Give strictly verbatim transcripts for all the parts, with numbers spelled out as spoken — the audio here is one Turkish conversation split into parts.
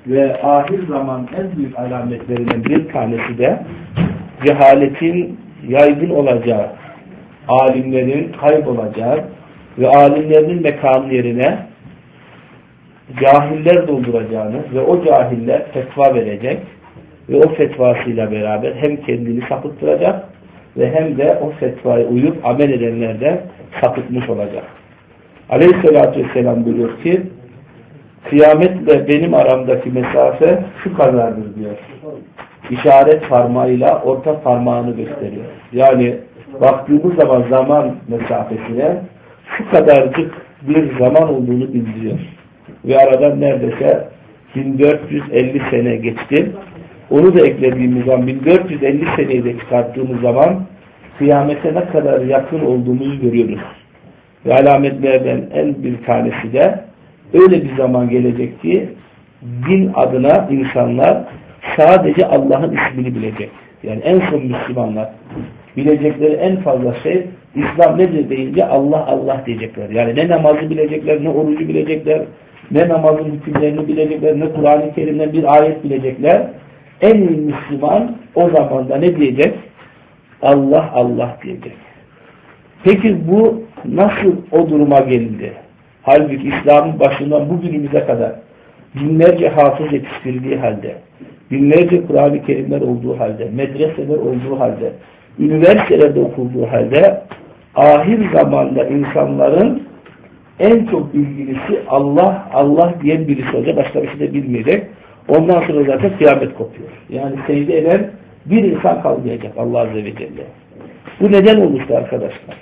ve ahir zaman en büyük alametlerinden bir tanesi de cehaletin yaygın olacağı, alimlerin kaybolacağı ve alimlerin mekanı yerine cahiller dolduracağını ve o cahiller fetva verecek ve o fetvasıyla beraber hem kendini sapıttıracak ve hem de o fetvaya uyup amel edenler de sapıtmış olacak. Aleyhisselatü Vesselam buyuruyor ki kıyametle benim aramdaki mesafe şu kadardır diyor. İşaret parmağıyla orta parmağını gösteriyor. Yani baktığımız zaman zaman mesafesine şu kadarcık bir zaman olduğunu bildiriyor. Ve aradan neredeyse bin dört yüz elli sene geçti. Onu da eklediğimiz zaman bin dört yüz elli seneyi de çıkarttığımız zaman kıyamete ne kadar yakın olduğumuzu görüyoruz. Ve alametlerden en bir tanesi de öyle bir zaman gelecek ki din adına insanlar sadece Allah'ın ismini bilecek. Yani en son Müslümanlar bilecekleri en fazla şey İslam nedir deyince Allah Allah diyecekler. Yani ne namazı bilecekler, ne orucu bilecekler, ne namazın hükümlerini bilecekler, ne Kur'an-ı Kerim'den bir ayet bilecekler. En iyi Müslüman o zamanda ne diyecek? Allah Allah diyecek. Peki bu nasıl o duruma geldi? Halbuki İslam'ın başından bugünümüze kadar binlerce hafız yetiştirildiği halde, binlerce Kur'an-ı Kerimler olduğu halde, medreseler olduğu halde, üniversitelerde okulduğu halde ahir zamanda insanların en çok bilgilisi Allah, Allah diyen birisi olacak. Başka bir şey de bilmeyecek. Ondan sonra zaten kıyamet kopuyor. Yani secde eden bir insan kalmayacak Allah Azze ve Celle. Bu neden olmuştu arkadaşlar?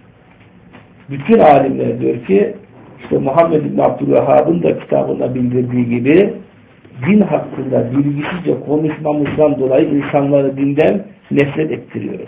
Bütün alimler diyor ki işte Muhammed bin Abdülvehhab'ın da kitabında bildirdiği gibi din hakkında bilgisizce konuşmamızdan dolayı insanları dinden nefret ettiriyoruz.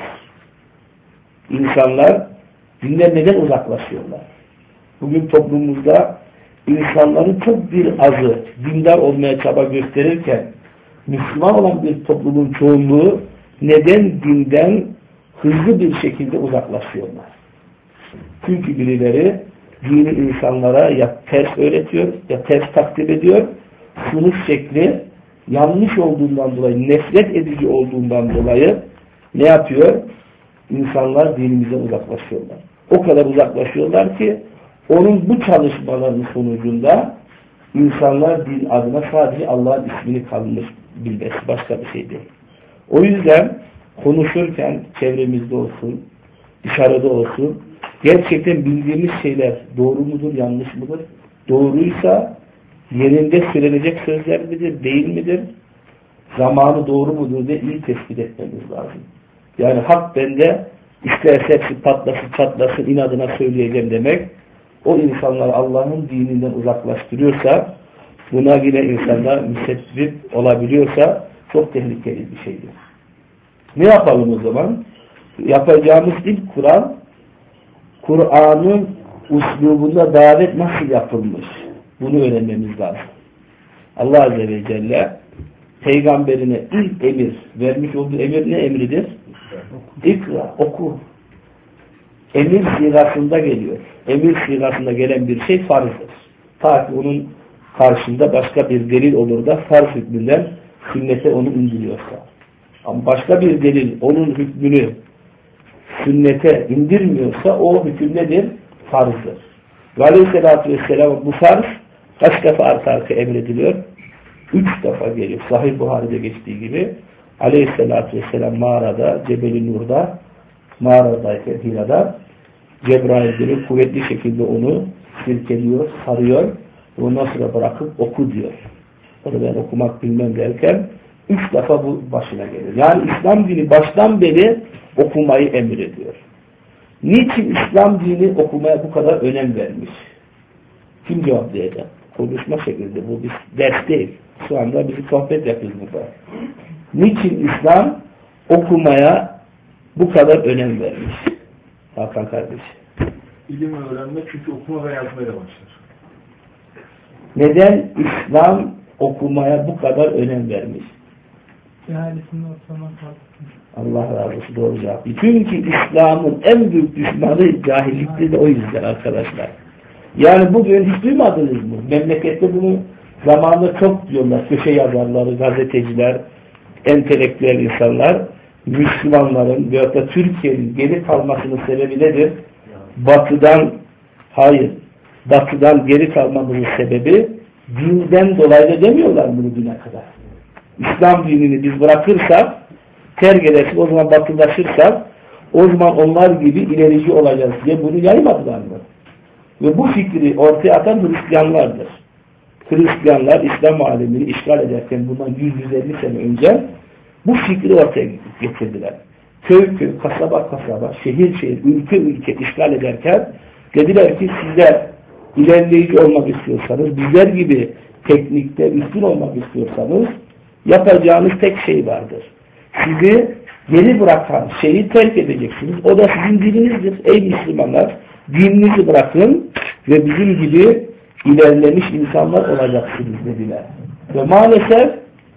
İnsanlar dinden neden uzaklaşıyorlar? Bugün toplumumuzda insanların çok bir azı dindar olmaya çaba gösterirken Müslüman olan bir toplumun çoğunluğu neden dinden hızlı bir şekilde uzaklaşıyorlar? Çünkü birileri dini insanlara ya ters öğretiyor ya ters takdim ediyor. Sunuş şekli yanlış olduğundan dolayı, nefret edici olduğundan dolayı ne yapıyor? İnsanlar dinimizden uzaklaşıyorlar. O kadar uzaklaşıyorlar ki onun bu çalışmalarının sonucunda insanlar din adına sadece Allah'ın ismini kalmış bilmesi, başka bir şey değil. O yüzden konuşurken çevremizde olsun, dışarıda olsun, gerçekten bildiğimiz şeyler doğru mudur, yanlış mıdır? Doğruysa yerinde söylenecek sözler midir, değil midir? Zamanı doğru mudur diye iyi tespit etmemiz lazım. Yani hak bende, isterse hepsi patlasın çatlasın inadına söyleyeceğim demek, o insanlar Allah'ın dininden uzaklaştırıyorsa, buna yine insanlar müsebbip olabiliyorsa çok tehlikeli bir şeydir. Ne yapalım o zaman? Yapacağımız ilk Kur'an, Kur'an'ın uslubunda davet nasıl yapılmış? Bunu öğrenmemiz lazım. Allah Azze ve Celle peygamberine ilk emir, vermiş olduğu emir ne emridir? İkra, oku. Emir sigasında geliyor. Emir sigasında gelen bir şey farzdır. Ta ki onun karşında başka bir delil olur da farz hükmünden sünnete onu indiriyorsa. Ama başka bir delil onun hükmünü sünnete indirmiyorsa o hüküm nedir? Farzdır. Ve Aleyhisselatü Vesselam bu farz kaç defa arka arka emrediliyor? Üç defa geliyor. Sahih Buhari'de geçtiği gibi Aleyhisselatü Vesselam mağarada, Cebel-i Nur'da mağaradayken Hira'da Cebrail gelip kuvvetli şekilde onu silkeliyor, sarıyor ve ondan sonra bırakıp oku diyor. Onu ben okumak bilmem derken üç defa bu başına gelir. Yani İslam dini baştan beri okumayı emrediyor. Niçin İslam dini okumaya bu kadar önem vermiş? Kim cevaplayacak? Konuşma şekilde. Bu bir ders değil. Şu anda bizi sohbet yapıyoruz burada. Niçin İslam okumaya bu kadar önem vermiş? Hakan kardeş. İlim öğrenme çünkü okuma ve yazmaya da başlar. Neden İslam okumaya bu kadar önem vermiş? Cehalesini ortadan kalksın. Allah razı olsun, doğru cevap. Çünkü İslam'ın en büyük düşmanı cahilliktir de o yüzden arkadaşlar. Yani bugün hiç duymadınız mı? Memlekette bunu zamanında çok diyorlar, köşe yazarları, gazeteciler, entelektüel insanlar, Müslümanların veyahut da Türkiye'nin geri kalmasının sebebi nedir? Batıdan, hayır, batıdan geri kalmamızın sebebi dinden dolayı da demiyorlar bunu düne kadar. İslam dinini biz bırakırsak, terk edersek, o zaman batılaşırsak, o zaman onlar gibi ilerici olacağız diye bunu yaymadılar mı? Ve bu fikri ortaya atan Hristiyanlardır. Hristiyanlar İslam alemini işgal ederken bundan yüz yüz elli sene önce bu fikri ortaya getirdiler. Köy köy, kasaba kasaba, şehir şehir, ülke ülke işgal ederken dediler ki sizler ilerleyici olmak istiyorsanız, bizler gibi teknikte üstün olmak istiyorsanız yapacağınız tek şey vardır. Sizi geri bırakan şeyi terk edeceksiniz. O da sizin dininizdir. Ey Müslümanlar, dininizi bırakın ve bizim gibi ilerlemiş insanlar olacaksınız dediler. Ve maalesef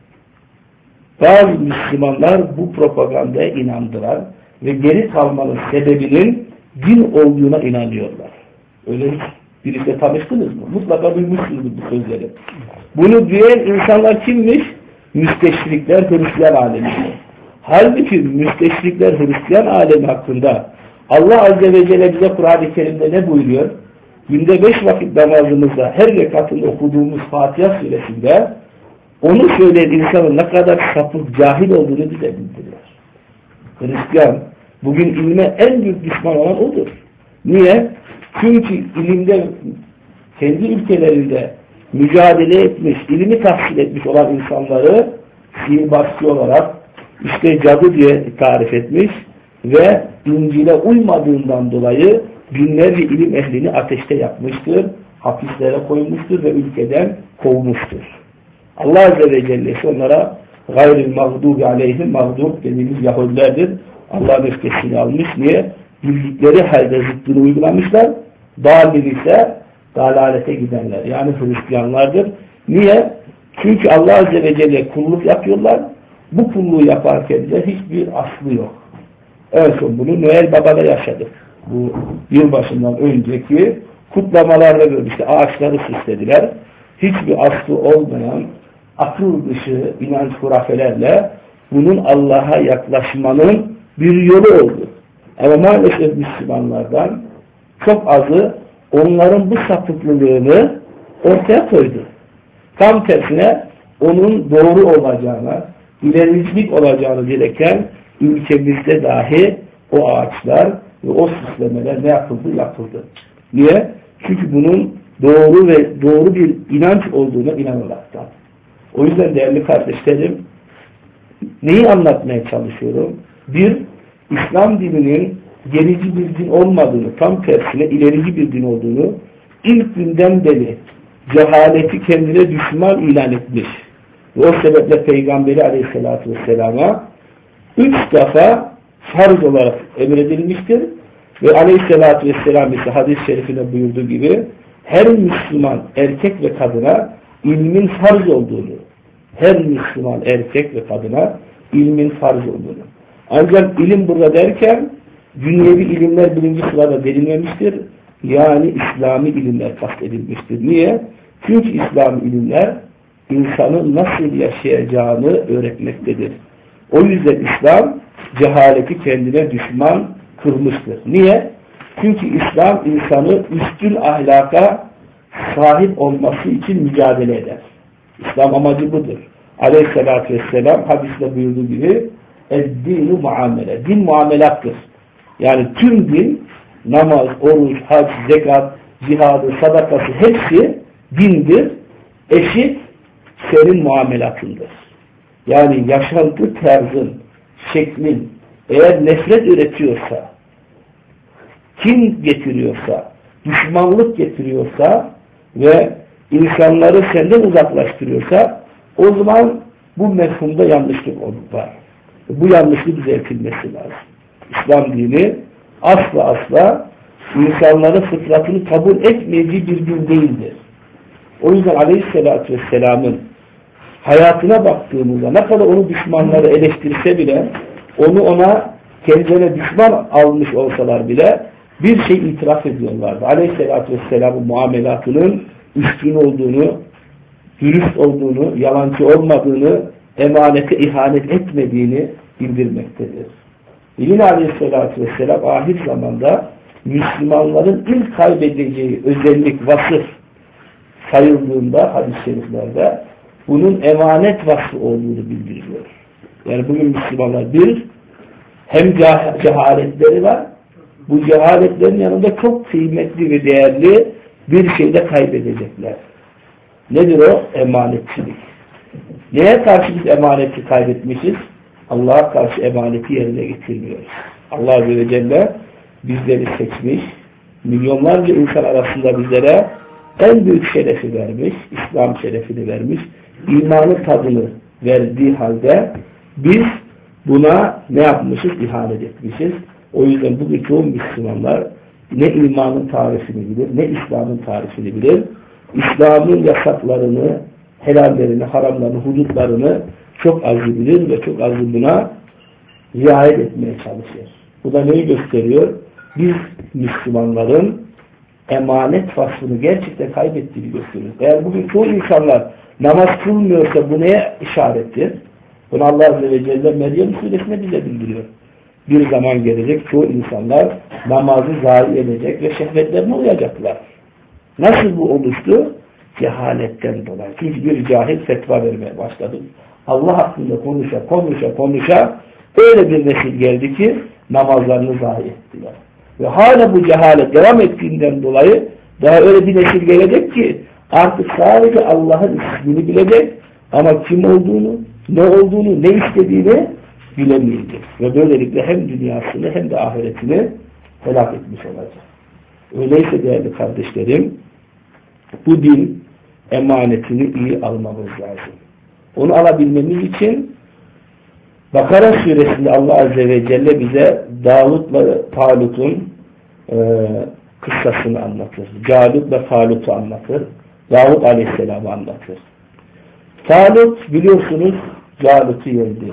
bazı Müslümanlar bu propagandaya inandılar ve geri kalmanın sebebinin din olduğuna inanıyorlar. Öyle hiç birisiyle tanıştınız mı? Mutlaka duymuşsunuzdur bu sözleri. Bunu diyen insanlar kimmiş? Müsteşrikler, Hristiyan alemi. Halbuki müsteşrikler, Hristiyan alemi hakkında Allah Azze ve Celle bize Kur'an-ı Kerim'de ne buyuruyor? Günde beş vakit namazımızda her rekatında okuduğumuz Fatiha suresinde onu söyleyen insanın ne kadar sapık, cahil olduğunu bize bildiriyor. Hristiyan bugün ilme en büyük düşman olan odur. Niye? Çünkü ilimde kendi ülkelerinde mücadele etmiş, ilmi tahsil etmiş olan insanları sihirbazcı olarak işte cadı diye tarif etmiş ve İncil'e uymadığından dolayı binlerce ilim ehlini ateşte yakmıştır, hapislere koymuştur ve ülkeden kovmuştur. Allah Azze ve Celle'si onlara gayril mağdubi aleyhim, mağdub dediğimiz Yahudilerdir. Allah'ın öfkesini almış. Niye? Bildikleri halde zıttını uygulamışlar. Dâlil ise dalalete gidenler. Yani Hristiyanlardır. Niye? Çünkü Allah Azze ve Celle kulluk yapıyorlar. Bu kulluğu yaparken de hiçbir aslı yok. En son bunu Noel Baba'da yaşadık. Bu yılbaşından önceki kutlamalarda görmüştü. Ağaçları süslediler. Hiçbir aslı olmayan akıl dışı inanç hurafelerle bunun Allah'a yaklaşmanın bir yolu oldu. Ama maalesef Müslümanlardan çok azı onların bu sapıklılığını ortaya koydu. Tam tersine onun doğru olacağına, ilericilik olacağını dileken ülkemizde dahi o ağaçlar ve o süslemeler ne yapıldı? Yapıldı. Niye? Çünkü bunun doğru ve doğru bir inanç olduğuna inanılmaktan. O yüzden değerli kardeşlerim, neyi anlatmaya çalışıyorum? Bir, İslam dininin gerici bir din olmadığını, tam tersine ilerici bir din olduğunu ilk günden beri cehaleti kendine düşman ilan etmiş. Ve o sebeple Peygamberi Aleyhisselatü Vesselam'a üç defa farz olarak emredilmiştir. Ve Aleyhisselatü Vesselam ise hadis-i şerifinde buyurduğu gibi her Müslüman erkek ve kadına ilmin farz olduğunu, her Müslüman erkek ve kadına ilmin farz olduğunu. Ancak ilim burada derken dünyevi ilimler birinci sırada verilmemiştir. Yani İslami ilimler kastedilmiştir. Niye? Çünkü İslami ilimler insanın nasıl yaşayacağını öğretmektedir. O yüzden İslam cehaleti kendine düşman kılmıştır. Niye? Çünkü İslam insanı üstün ahlaka sahip olması için mücadele eder. İslam amacı budur. Aleyhissalatü vesselam hadiste buyurduğu gibi eddinu muamele. Din muamelattır. Yani tüm din, namaz, oruç, hac, zekat, cihadı, sadakası hepsi dindir. Eşit senin muamelatındır. Yani yaşantı tarzın, şeklin eğer nefret üretiyorsa, kin getiriyorsa, düşmanlık getiriyorsa ve insanları senden uzaklaştırıyorsa o zaman bu mefhumda yanlışlık var. Bu yanlışlık düzeltilmesi lazım. İslam dini asla asla insanların fıtratını kabul etmeyeceği bir din değildir. O yüzden Aleyhisselatü Vesselam'ın hayatına baktığımızda ne kadar onu düşmanları eleştirse bile onu ona kendilerine düşman almış olsalar bile bir şey itiraf ediyorlardı. Aleyhisselatü Vesselam'ın muamelatının üstün olduğunu, dürüst olduğunu, yalancı olmadığını, emanete ihanet etmediğini bildirmektedir. Yine Aleyhisselatü Vesselam ahir zamanda Müslümanların ilk kaybedeceği özellik, vasıf sayıldığında hadis-i şeriflerde bunun emanet vasfı olduğunu bildiriyor. Yani bugün Müslümanlar bir, hem cehaletleri var, bu cehaletlerin yanında çok kıymetli ve değerli bir şey de kaybedecekler. Nedir o? Emanetçilik. Neye karşı biz emaneti kaybetmişiz? Allah'a karşı emaneti yerine getirmiyoruz. Allah Azze ve Celle bizleri seçmiş, milyonlarca insan arasında bizlere en büyük şerefi vermiş, İslam şerefini vermiş, imanın tadını verdiği halde biz buna ne yapmışız? İhanet etmişiz. O yüzden bugün çoğu Müslümanlar ne imanın tarifini bilir, ne İslam'ın tarifini bilir. İslam'ın yasaklarını, helallerini, haramlarını, hudutlarını çok az bilir ve çok az buna riayet etmeye çalışır. Bu da neyi gösteriyor? Biz Müslümanların emanet vasfını gerçekten kaybettiğini gösteriyor. Eğer bugün çoğu insanlar namaz kılmıyorsa bu neye işarettir? Bunu Allah Azze ve Celle Meryem Suresinde bize bildiriyor. Bir zaman gelecek, çoğu insanlar namazı zayi edecek ve şehvetlerine uyacaklar. Nasıl bu oluştu? Cehaletten dolayı. Çünkü bir cahil fetva vermeye başladı. Allah hakkında konuşa konuşa konuşa öyle bir nesil geldi ki namazlarını zayi ettiler. Ve hala bu cehalet devam ettiğinden dolayı daha öyle bir nesil gelecek ki artık sadece Allah'ın ismini bilecek ama kim olduğunu, ne olduğunu, ne istediğini bilemeyecek. Ve böylelikle hem dünyasını hem de ahiretini helak etmiş olacak. Öyleyse değerli kardeşlerim, bu din emanetini iyi almamız lazım. Onu alabilmemiz için Bakara suresinde Allah Azze ve Celle bize Davut'la Talut'un e, kıssasını anlatır. Calut'la Talut'u anlatır. Davut Aleyhisselam'ı anlatır. Talut biliyorsunuz Calut'u yendi.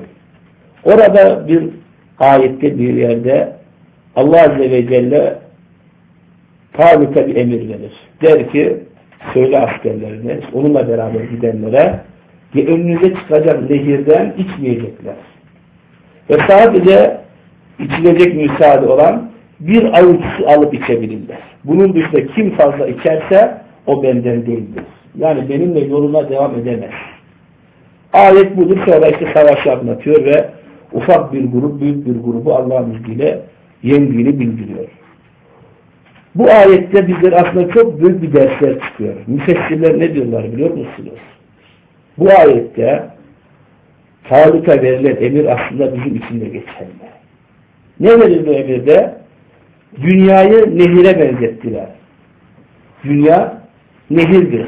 Orada bir ayette bir yerde Allah Azze ve Celle Talut'a bir emir verir. Der ki söyle askerlerine, onunla beraber gidenlere ki önünüze çıkacak nehirden içmeyecekler. Ve sadece içilecek müsaade olan bir avuç su alıp içebilirler. Bunun dışında kim fazla içerse o benden değildir. Yani benimle yoluna devam edemez. Ayet budur. Sonra işte savaşı anlatıyor ve ufak bir grup büyük bir grubu Allah'ın izniyle yendiğini bildiriyor. Bu ayette bizler aslında çok büyük bir dersler çıkıyor. Müfessirler ne diyorlar biliyor musunuz? Bu ayette Talut'a verilen emir aslında bizim için de geçerli. Ne verildi emirde? Dünyayı nehire benzettiler. Dünya nehirdir.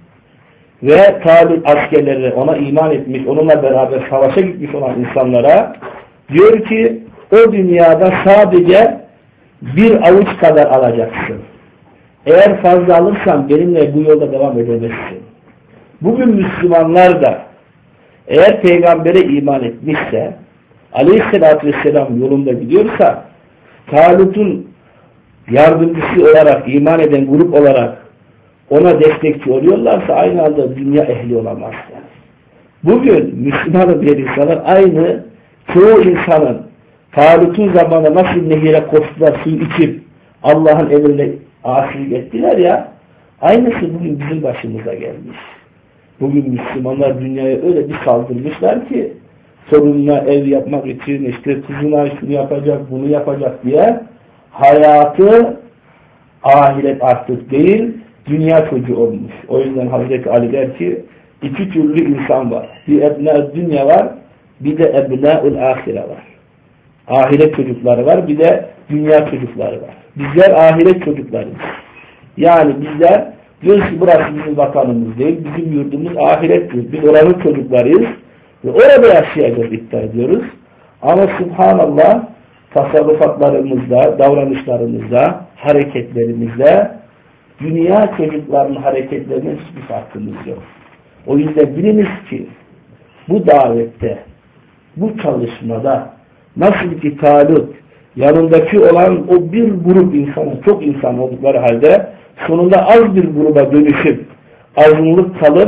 Ve Talut askerleri ona iman etmiş, onunla beraber savaşa gitmiş olan insanlara diyor ki o dünyada sadece bir avuç kadar alacaksın. Eğer fazla alırsan benimle bu yolda devam edemezsin. Bugün Müslümanlar da eğer peygambere iman etmişse, Aleyhisselatü Vesselam yolunda gidiyorsa, Talut'un yardımcısı olarak, iman eden grup olarak ona destekçi oluyorlarsa aynı anda dünya ehli olamazlar. Bugün Müslümanın diğer insanlar aynı çoğu insanın Talut'un zamanında nasıl nehire koştular, suyu içip Allah'ın emrine asilik ettiler ya, aynısı bugün bizim başımıza gelmiş. Bugün Müslümanlar dünyaya öyle bir saldırmışlar ki torununa ev yapmak için işte kızına şunu yapacak, bunu yapacak diye hayatı ahiret artık değil, dünya çocuğu olmuş. O yüzden Hazreti Ali der ki iki türlü insan var. Bir ebna dünya var, bir de ebnâul ahire var. Ahiret çocukları var, bir de dünya çocukları var. Bizler ahiret çocuklarıyız. Yani bizler diyoruz ki burası bizim vatanımız değil, bizim yurdumuz ahirettir. Biz oranın çocuklarıyız ve orada yaşayacağız iddia ediyoruz. Ama subhanallah tasarrufatlarımızda, davranışlarımızda, hareketlerimizde dünya çocuklarının hareketlerinin hiçbir farkımız yok. O yüzden biliniz ki bu davette, bu çalışmada nasıl ki Talut yanındaki olan o bir grup insanın, çok insan oldukları halde sonunda az bir gruba dönüşüp azınlık kalıp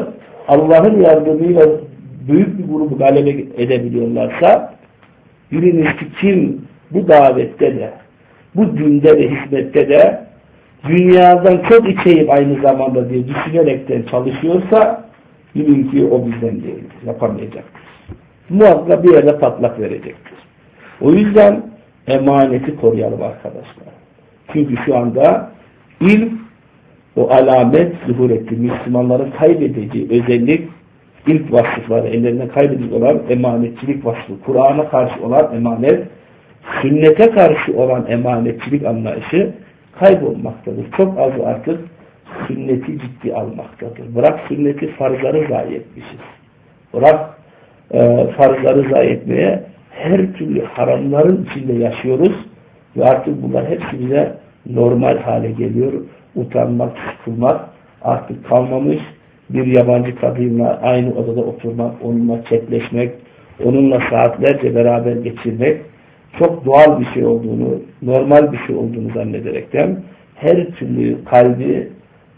Allah'ın yardımıyla büyük bir grubu galebe edebiliyorlarsa, biliniz ki kim bu davette de, bu dinde de, hizmette de dünyadan çok içeyip aynı zamanda diye düşünerekten çalışıyorsa, bilin ki o bizden değildir, yapamayacaktır. Muhakkak bir yerde patlak verecektir. O yüzden emaneti koruyalım arkadaşlar. Çünkü şu anda ilk o alamet zuhur etti. Müslümanların kaybedeceği özellik, ilk vasıfları ellerine kaybedici olan emanetçilik vasfı. Kur'an'a karşı olan emanet, sünnete karşı olan emanetçilik anlayışı kaybolmaktadır. Çok az artık sünneti ciddi almaktadır. Bırak sünneti, farzları zayi etmişiz. Bırak e, farzları zayi etmeye, her türlü haramların içinde yaşıyoruz ve artık bunlar hepsi bize normal hale geliyor. Utanmak, sıkılmak artık kalmamış. Bir yabancı kadınla aynı odada oturmak, onunla çetleşmek, onunla saatlerce beraber geçirmek çok doğal bir şey olduğunu, normal bir şey olduğunu zannederekten her türlü kalbideki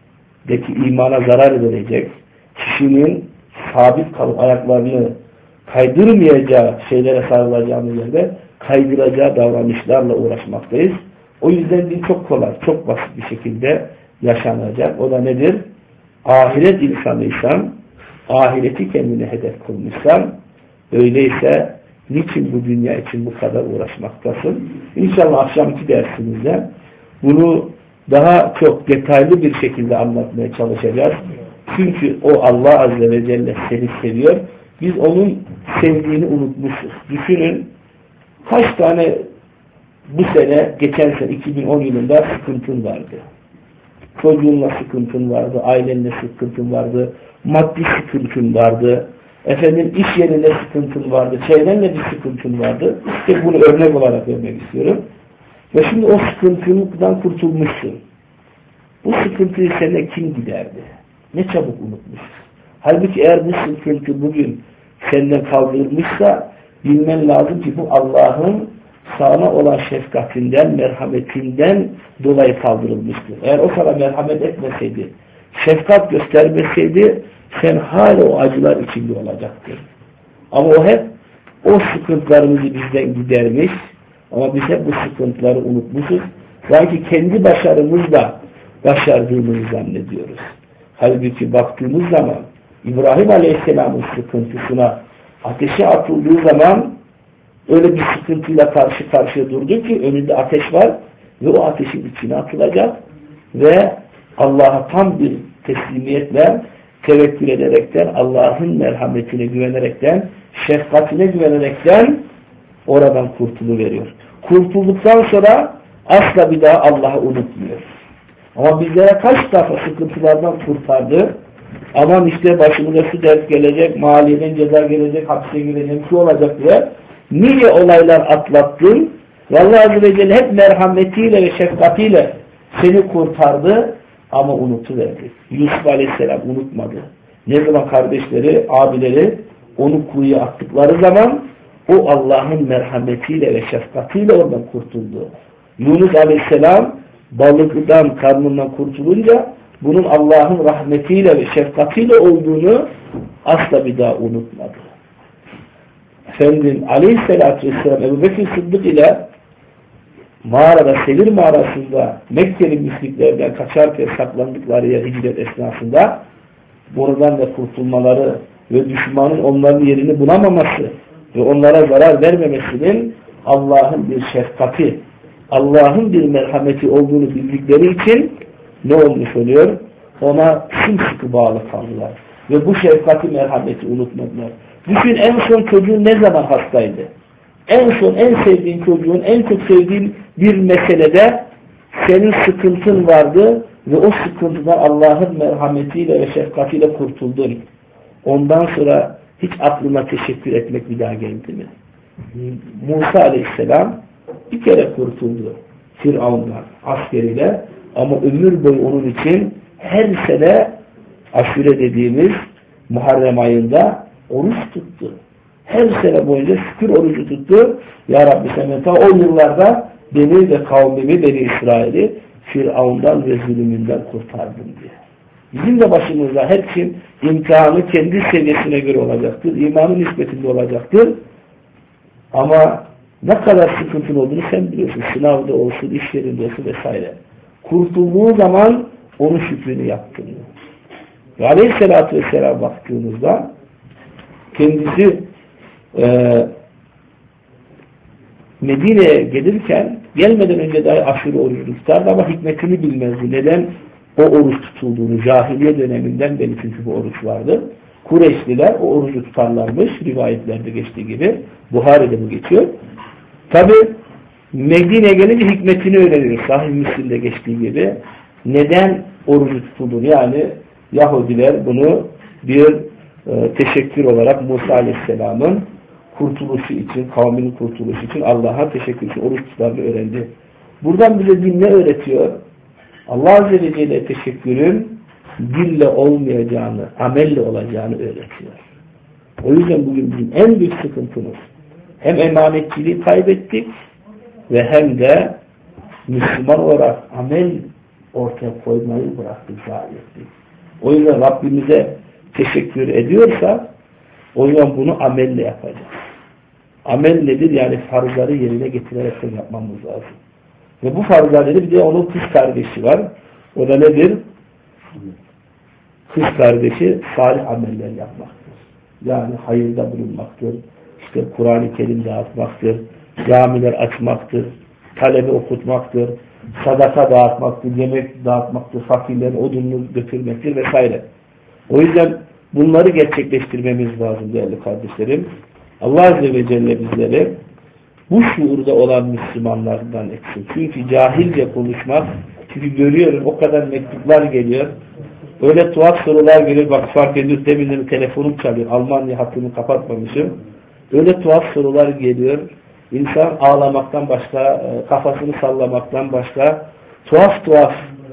imana zarar verecek, kişinin sabit kalıp ayaklarını kaydırmayacağı şeylere sarılacağımız yerde kaydıracağı davranışlarla uğraşmaktayız. O yüzden din çok kolay, çok basit bir şekilde yaşanacak. O da nedir? Ahiret insanıysan, ahireti kendine hedef kılmışsan, öyleyse niçin bu dünya için bu kadar uğraşmaktasın? İnşallah akşamki dersimizde bunu daha çok detaylı bir şekilde anlatmaya çalışacağız. Çünkü o Allah Azze ve Celle seni seviyor. Biz onun sevdiğini unutmuşuz. Düşünün, kaç tane bu sene, geçen sene iki bin on yılında sıkıntın vardı. Çocuğunla sıkıntın vardı, ailenle sıkıntın vardı, maddi sıkıntın vardı, efendim iş yerinde sıkıntın vardı, çevrenle bir sıkıntın vardı. İşte bunu örnek olarak vermek istiyorum. Ve şimdi o sıkıntından kurtulmuşsun. Bu sıkıntıyı sana kim giderdi? Ne çabuk unutmuşsun. Halbuki eğer bu sıkıntı bugün senden kaldırılmışsa bilmen lazım ki bu Allah'ın sana olan şefkatinden, merhametinden dolayı kaldırılmıştır. Eğer o sana merhamet etmeseydi, şefkat göstermeseydi sen hala o acılar içinde olacaktın. Ama o hep o sıkıntılarımızı bizden gidermiş ama biz hep bu sıkıntıları unutmuşuz. Sanki kendi başarımızla başardığımızı zannediyoruz. Halbuki baktığımız zaman İbrahim Aleyhisselam'ın sıkıntısına ateşe atıldığı zaman öyle bir sıkıntıyla karşı karşıya durdu ki önünde ateş var ve o ateşin içine atılacak ve Allah'a tam bir teslimiyetle tevekkül ederekten, Allah'ın merhametine güvenerekten, şefkatine güvenerekten oradan kurtuluveriyor. Kurtulduktan sonra asla bir daha Allah'ı unutmuyor. Ama bizlere kaç defa sıkıntılardan kurtardı. Aman işte başımıza şu dert gelecek, maliyeden ceza gelecek, hapse girecek, şu olacak diye nice olaylar atlattın. Vallahi Azze ve Celle hep merhametiyle ve şefkatiyle seni kurtardı ama unutuverdi. Yusuf Aleyhisselam unutmadı. Ne zaman kardeşleri, abileri onu kuyuya attıkları zaman o Allah'ın merhametiyle ve şefkatiyle oradan kurtuldu. Yunus Aleyhisselam balıktan, karnından kurtulunca bunun Allah'ın rahmetiyle ve şefkatiyle olduğunu asla bir daha unutmadı. Efendim Aleyhisselatü Vesselam Ebu Bekir Sıddık ile mağarada, Sevir mağarasında Mekkeli müşriklerden kaçarken saklandıkları yer hicret esnasında buradan da kurtulmaları ve düşmanın onların yerini bulamaması ve onlara zarar vermemesinin Allah'ın bir şefkati, Allah'ın bir merhameti olduğunu bildikleri için ne olmuş oluyor? Ona sımsıkı bağlı kaldılar. Ve bu şefkati, merhameti unutmadılar. Düşün, en son çocuğun ne zaman hastaydı? En son en sevdiğin çocuğun, en çok sevdiğin bir meselede senin sıkıntın vardı ve o sıkıntıdan Allah'ın merhametiyle ve şefkatiyle kurtuldun. Ondan sonra hiç aklına teşekkür etmek bir daha geldi mi? Musa Aleyhisselam bir kere kurtuldu Firavun'dan askeriyle ama ömür boyu onun için her sene Aşure dediğimiz Muharrem ayında oruç tuttu. Her sene boyunca şükür orucu tuttu. Ya Rabbi sen ta o yıllarda beni ve kavmimi, Beni İsrail'i Firavun'dan ve zulümünden kurtardın diye. Bizim de başımızda hepsinin imtihanı kendi seviyesine göre olacaktır. İmanın nispetinde olacaktır. Ama ne kadar sıkıntın olduğunu sen biliyorsun. Sınavda olsun, iş yerinde olsun vesaire. Kurtulduğu zaman onun şükrünü yaptın. Ve Aleyhisselatü Vesselam baktığımızda kendisi e, Medine'ye gelirken gelmeden önce dahi aşırı oruç tutardı ama hikmetini bilmezdi. Neden o oruç tutulduğunu, cahiliye döneminden beri çünkü bu oruç vardı. Kureyşliler o orucu tutarlarmış. Rivayetlerde geçtiği gibi. Buhari'de bu geçiyor. Tabi Medine'ye gelince hikmetini öğreniyor. Sahih Müslim'de geçtiği gibi. Neden orucu tutulduğunu, yani Yahudiler bunu bir e, teşekkür olarak Musa Aleyhisselam'ın kurtuluşu için, kavminin kurtuluşu için Allah'a teşekkür için oruç tutarını öğrendi. Buradan bize din ne öğretiyor? Allah Azze ve Celle teşekkürün dille olmayacağını, amelle olacağını öğretiyor. O yüzden bugün bizim en büyük sıkıntımız hem emanetçiliği kaybettik ve hem de Müslüman olarak amel ortaya koymayı bıraktık, zayi ettik. O yüzden Rabbimize teşekkür ediyorsa o zaman bunu amelle yapacağız. Amel nedir? Yani farzları yerine getirerek yapmamız lazım. Ve bu farzları bir de onun kız kardeşi var. O da nedir? Kız kardeşi salih ameller yapmaktır. Yani hayırda bulunmaktır. İşte Kur'an-ı Kerim dağıtmaktır. Camiler açmaktır. Talebe okutmaktır. Sadaka dağıtmaktır. Yemek dağıtmaktır. Fakirlerin odununu götürmektir vesaire. O yüzden bunları gerçekleştirmemiz lazım değerli kardeşlerim. Allah Azze ve Celle bizleri bu şuurda olan Müslümanlardan etsin. Çünkü cahilce konuşmak, çünkü görüyorum o kadar mektuplar geliyor. Öyle tuhaf sorular geliyor. Bak fark ediyor, demin telefonum çalıyor. Almanya hattını kapatmamışım. Öyle tuhaf sorular geliyor. İnsan ağlamaktan başka, kafasını sallamaktan başka, tuhaf tuhaf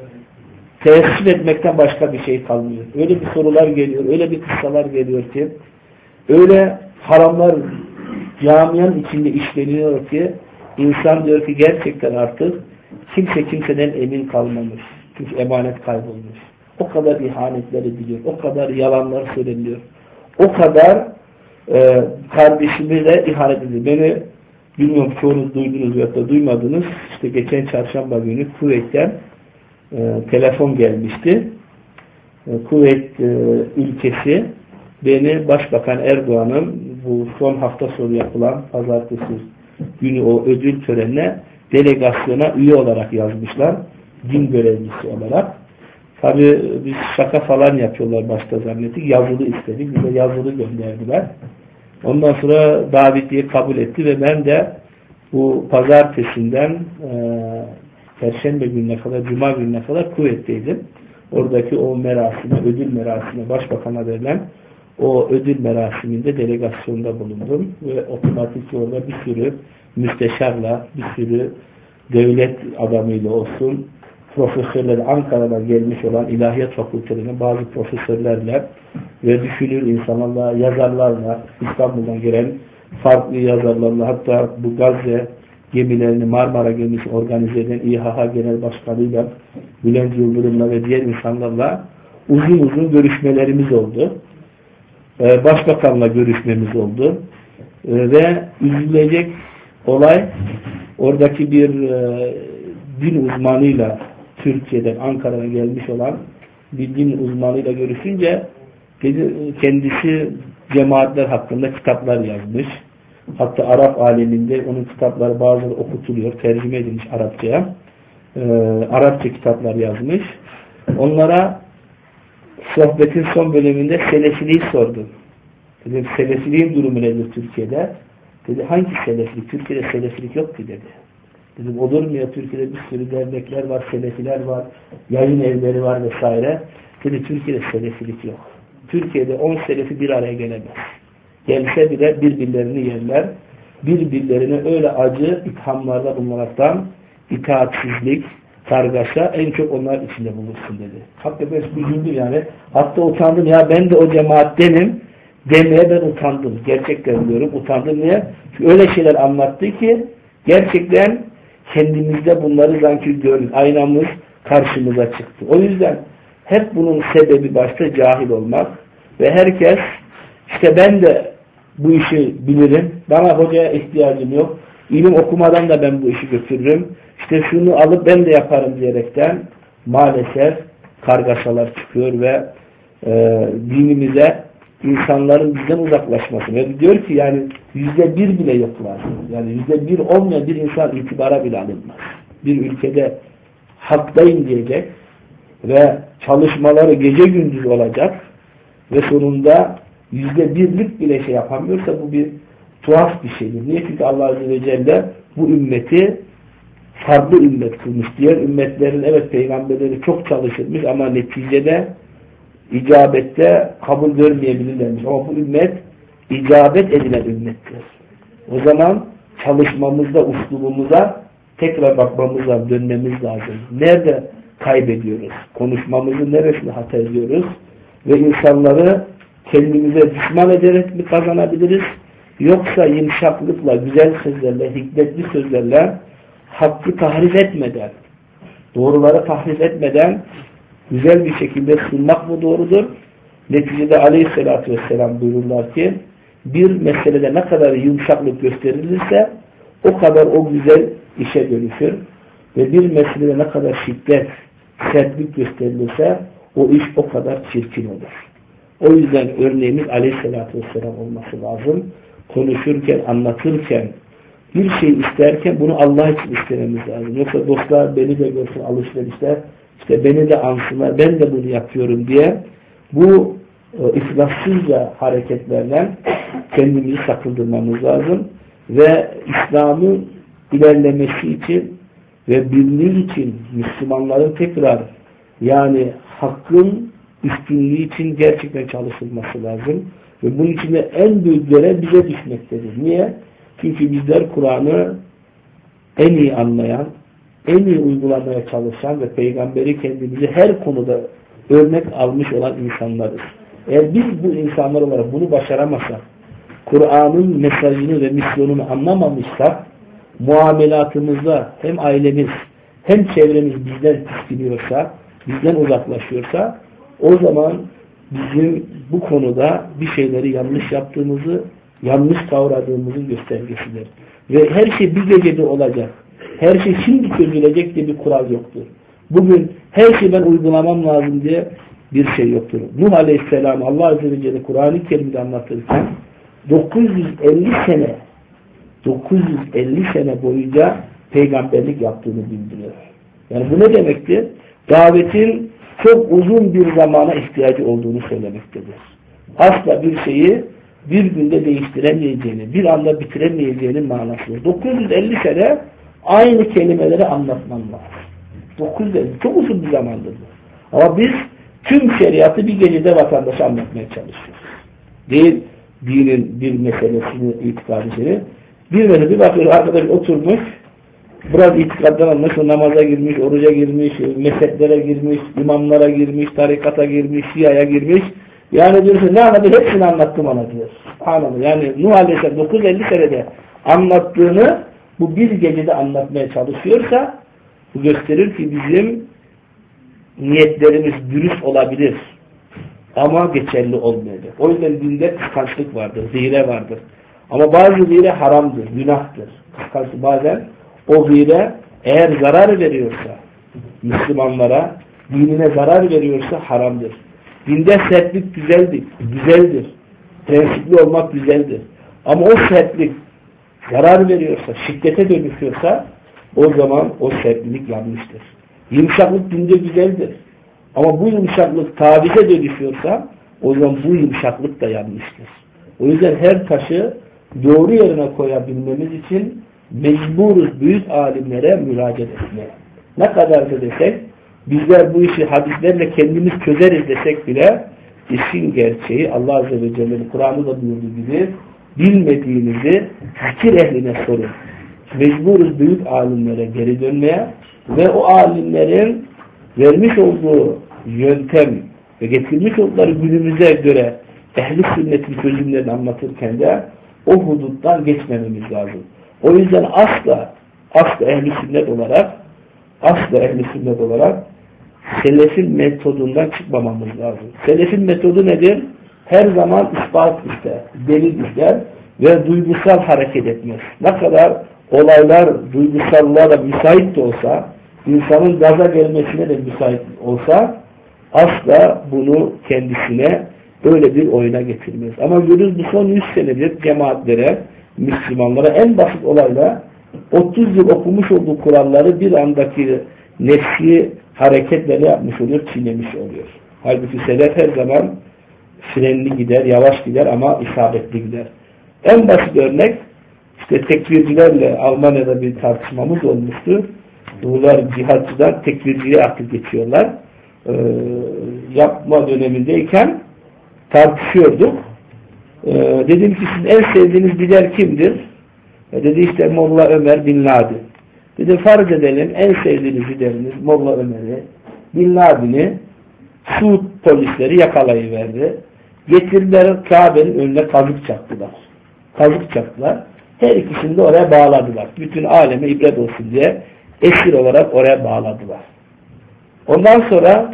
teessüf etmekten başka bir şey kalmıyor. Öyle bir sorular geliyor, öyle bir kıssalar geliyor ki, öyle haramlar camianın içinde işleniyor ki, insan diyor ki gerçekten artık kimse kimseden emin kalmamış. Çünkü emanet kaybolmuş. O kadar ihanetler ediliyor, o kadar yalanlar söyleniyor, o kadar e, kardeşime de ihanet ediliyor. Beni bilmiyorum çoğunuz duydunuz ya da duymadınız. İşte geçen çarşamba günü Kuveyt'ten e, telefon gelmişti. E, Kuveyt e, ülkesi beni Başbakan Erdoğan'ın bu son hafta sonu yapılan pazartesi günü o ödül törenine delegasyona üye olarak yazmışlar. Din görevlisi olarak. Tabi biz şaka falan yapıyorlar başta zannettik. Yazılı istedik. Bize yazılı gönderdiler. Ondan sonra davetiye kabul etti ve ben de bu pazartesinden e, Perşembe gününe kadar, Cuma gününe kadar Kuveyt'teydim. Oradaki o merasime, ödül merasimine, Başbakan'a verilen o ödül merasiminde delegasyonda bulundum. Ve otomatik orada bir sürü müsteşarla, bir sürü devlet adamıyla olsun, profesörler, Ankara'dan gelmiş olan ilahiyat fakültelerinin bazı profesörlerle ve düşünür insanlarla, yazarlarla, İstanbul'dan gelen farklı yazarlarla, hatta bu Gazze gemilerini Marmara gemisi organize eden İHA Genel Başkanı'yla, Bülent Yıldırım'la ve diğer insanlarla uzun uzun görüşmelerimiz oldu. Ee, Başbakanla görüşmemiz oldu. Ee, ve üzülecek olay oradaki bir e, din uzmanıyla, Türkiye'den, Ankara'dan gelmiş olan bir din uzmanıyla görüşünce kendisi cemaatler hakkında kitaplar yazmış. Hatta Arap aleminde onun kitapları bazıları okutuluyor, tercüme edilmiş Arapçaya. Ee, Arapça kitaplar yazmış. Onlara sohbetin son bölümünde selefiliği sordum. Dedim, selefiliğin durumu nedir Türkiye'de? Dedi, hangi selefilik? Türkiye'de selefilik yok ki dedi. Dedim, olur mu ya, Türkiye'de bir sürü dernekler var, selefiler var, yayın evleri var vesaire. Dedi, Türkiye'de selefilik yok. Türkiye'de on selefi bir araya gelemez. Gelse bile birbirlerini yerler. Birbirlerine öyle acı ithamlarda bulunaraktan itaatsizlik, kargaşa en çok onlar içinde bulursun dedi. Hatta ben üzüldüm yani. Hatta utandım ya, ben de o cemaattenim demeye ben utandım. Gerçekten diyorum, utandım. Niye? Çünkü öyle şeyler anlattı ki gerçekten kendimizde bunları sanki gördük. Aynamız karşımıza çıktı. O yüzden hep bunun sebebi başta cahil olmak ve herkes işte ben de bu işi bilirim, bana hocaya ihtiyacım yok, ilim okumadan da ben bu işi götürürüm, işte şunu alıp ben de yaparım diyerekten maalesef kargaşalar çıkıyor ve e, dinimize insanların bizden uzaklaşması. Ve diyor ki yani yüzde bir bile yoklar. Yani yüzde bir olmayan bir insan itibara bile alınmaz. Bir ülkede haktayım diyecek ve çalışmaları gece gündüz olacak ve sonunda yüzde birlik bile şey yapamıyorsa bu bir tuhaf bir şeydir. Niye? Çünkü Allah Azze ve Celle bu ümmeti farklı ümmet kılmış. Diğer ümmetlerin evet peygamberleri çok çalışılmış ama neticede icabette kabul görmeyebilirlermiş. Ama bu ümmet icabet edilen ümmettir. O zaman çalışmamızda, uslubumuza tekrar bakmamız lazım, dönmemiz lazım. Nerede kaybediyoruz? Konuşmamızın neresinde hata ediyoruz? Ve insanları kendimize düşman ederek mi kazanabiliriz? Yoksa yumuşaklıkla, güzel sözlerle, hikmetli sözlerle hakkı tahrif etmeden, doğruları tahrif etmeden güzel bir şekilde sunmak mı doğrudur? Neticede Aleyhisselatü Vesselam buyururlar ki bir meselede ne kadar yumuşaklık gösterilirse o kadar o güzel işe dönüşür. Ve bir meselede ne kadar şiddet, sertlik gösterilirse o iş o kadar çirkin olur. O yüzden örneğimiz Aleyhisselatü Vesselam olması lazım. Konuşurken, anlatırken, bir şey isterken bunu Allah için istememiz lazım. Yoksa dostlar beni de görsün alışverişte, işte beni de ansınlar, ben de bunu yapıyorum diye bu e, ihlassızca hareketlerden kendimizi sakındırmamız lazım. Ve İslam'ın ilerlemesi için ve birliği için Müslümanların tekrar yani hakkın üstünlüğü için gerçekten çalışılması lazım. Ve bunun için de en büyük görev bize düşmektedir. Niye? Çünkü bizler Kur'an'ı en iyi anlayan, en iyi uygulamaya çalışan ve peygamberi kendimizi her konuda örnek almış olan insanlarız. Eğer biz bu insanlar olarak bunu başaramazsak, Kur'an'ın mesajını ve misyonunu anlamamışsak, muamelatımızda hem ailemiz hem çevremiz bizden tiskiniyorsa, bizden uzaklaşıyorsa, o zaman bizim bu konuda bir şeyleri yanlış yaptığımızı, yanlış kavradığımızın göstergesidir. Ve her şey bir gecede olacak. Her şey şimdi çözülecek diye bir kural yoktur. Bugün her şeyi ben uygulamam lazım diye bir şey yoktur. Nuh Aleyhisselam Allah Azze ve Celle Kur'an-ı Kerim'de anlatırken dokuz yüz elli sene dokuz yüz elli sene boyunca peygamberlik yaptığını bildiriyor. Yani bu ne demektir? Davetin çok uzun bir zamana ihtiyacı olduğunu söylemektedir. Asla bir şeyi bir günde değiştiremeyeceğini, bir anda bitiremeyeceğinin manasıdır. dokuz yüz elli sene aynı kelimeleri anlatmam lazım. dokuz yüz elli çok uzun bir zamandır bu. Ama biz tüm şeriatı bir gecede vatandaşa anlatmaya çalışıyoruz. Değil dinin bir meselesini, itikadını. Bir mesela bir bakıyor arkadaş oturmuş, biraz itikaddan almış, namaza girmiş, oruca girmiş, mezheplere girmiş, imamlara girmiş, tarikata girmiş, şiaya girmiş. Yani diyorsun ne anladı? Hepsini anlattım ona diyor. Anladım. Yani Nuh Aleyhisselam dokuz yüz elli senede anlattığını bu bir gecede anlatmaya çalışıyorsa bu gösterir ki bizim niyetlerimiz dürüst olabilir. Ama geçerli olmayacak. O yüzden dinde kıskançlık vardır, zihre vardır. Ama bazı zihre haramdır, günahtır. Kıskançlık bazen o zihre eğer zarar veriyorsa Müslümanlara, dinine zarar veriyorsa haramdır. Dinde sertlik güzeldir, güzeldir. Prensipli olmak güzeldir. Ama o sertlik zarar veriyorsa, şiddete dönüşüyorsa o zaman o sertlik yanlıştır. Yumuşaklık dinde güzeldir. Ama bu yumuşaklık tabize dönüşüyorsa o zaman bu yumuşaklık da yanlıştır. O yüzden her taşı doğru yerine koyabilmemiz için mecburuz büyük alimlere müracaat etmeye. Ne kadar da desek bizler bu işi hadislerle kendimiz çözeriz desek bile işin gerçeği Allah Azze ve Celle'nin Kur'an'ı da buyurduğu gibi bilmediğinizi fikir ehline sorun. Mecburuz büyük alimlere geri dönmeye ve o alimlerin vermiş olduğu yöntem ve getirmiş oldukları günümüze göre ehli sünnetin çözümlerini anlatırken de o huduttan geçmememiz lazım. O yüzden asla asla ehli sünnet olarak asla ehli sünnet olarak selefin metodundan çıkmamamız lazım. Selefin metodu nedir? Her zaman ispat ister, delil ister ve duygusal hareket etmez. Ne kadar olaylar duygusallığa da müsait de olsa, insanın gaza gelmesine de müsait olsa, asla bunu kendisine öyle bir oyuna getirmez. Ama görürüz bu son yüz senedir cemaatlere, Müslümanlara en basit olayla otuz yıl okumuş olduğu Kur'anları bir andaki nefsi hareketleri yapmış oluyor, çiğnemiş oluyor. Halbuki selef her zaman frenli gider, yavaş gider ama isabetli gider. En basit örnek, işte tekfircilerle Almanya'da bir tartışmamız olmuştu. Bunlar cihatçıdan tekfirciye akıl geçiyorlar. Ee, yapma dönemindeyken tartışıyorduk. Ee, dedim ki sizin en sevdiğiniz lider kimdir? E dedi işte Molla Ömer Bin Laden. Dedi farz edelim en sevdiğiniz lideriniz Molla Ömer'i, Bin Laden'i Suud polisleri yakalayıverdi. Getirdiler Kabe'nin önüne kazık çaktılar. Kazık çaktılar. Her ikisini de oraya bağladılar. Bütün aleme ibret olsun diye esir olarak oraya bağladılar. Ondan sonra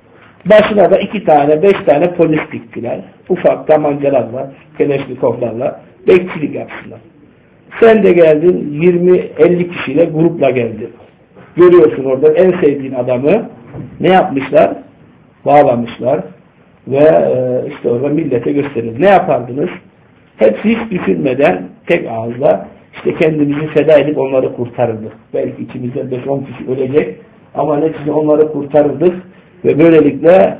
başına da iki tane, beş tane polis diktiler. Ufak tabancalarla, keleşnikoflarla bekçilik yapsınlar. Sen de geldin yirmi elli kişiyle grupla geldin. Görüyorsun orada en sevdiğin adamı ne yapmışlar? Bağlamışlar ve işte orada millete gösterir. Ne yapardınız? Hepsi hiç düşünmeden tek ağızla işte kendimizi feda edip onları kurtarırdık. Belki içimizde beş on kişi ölecek ama neticede onları kurtarırdık ve böylelikle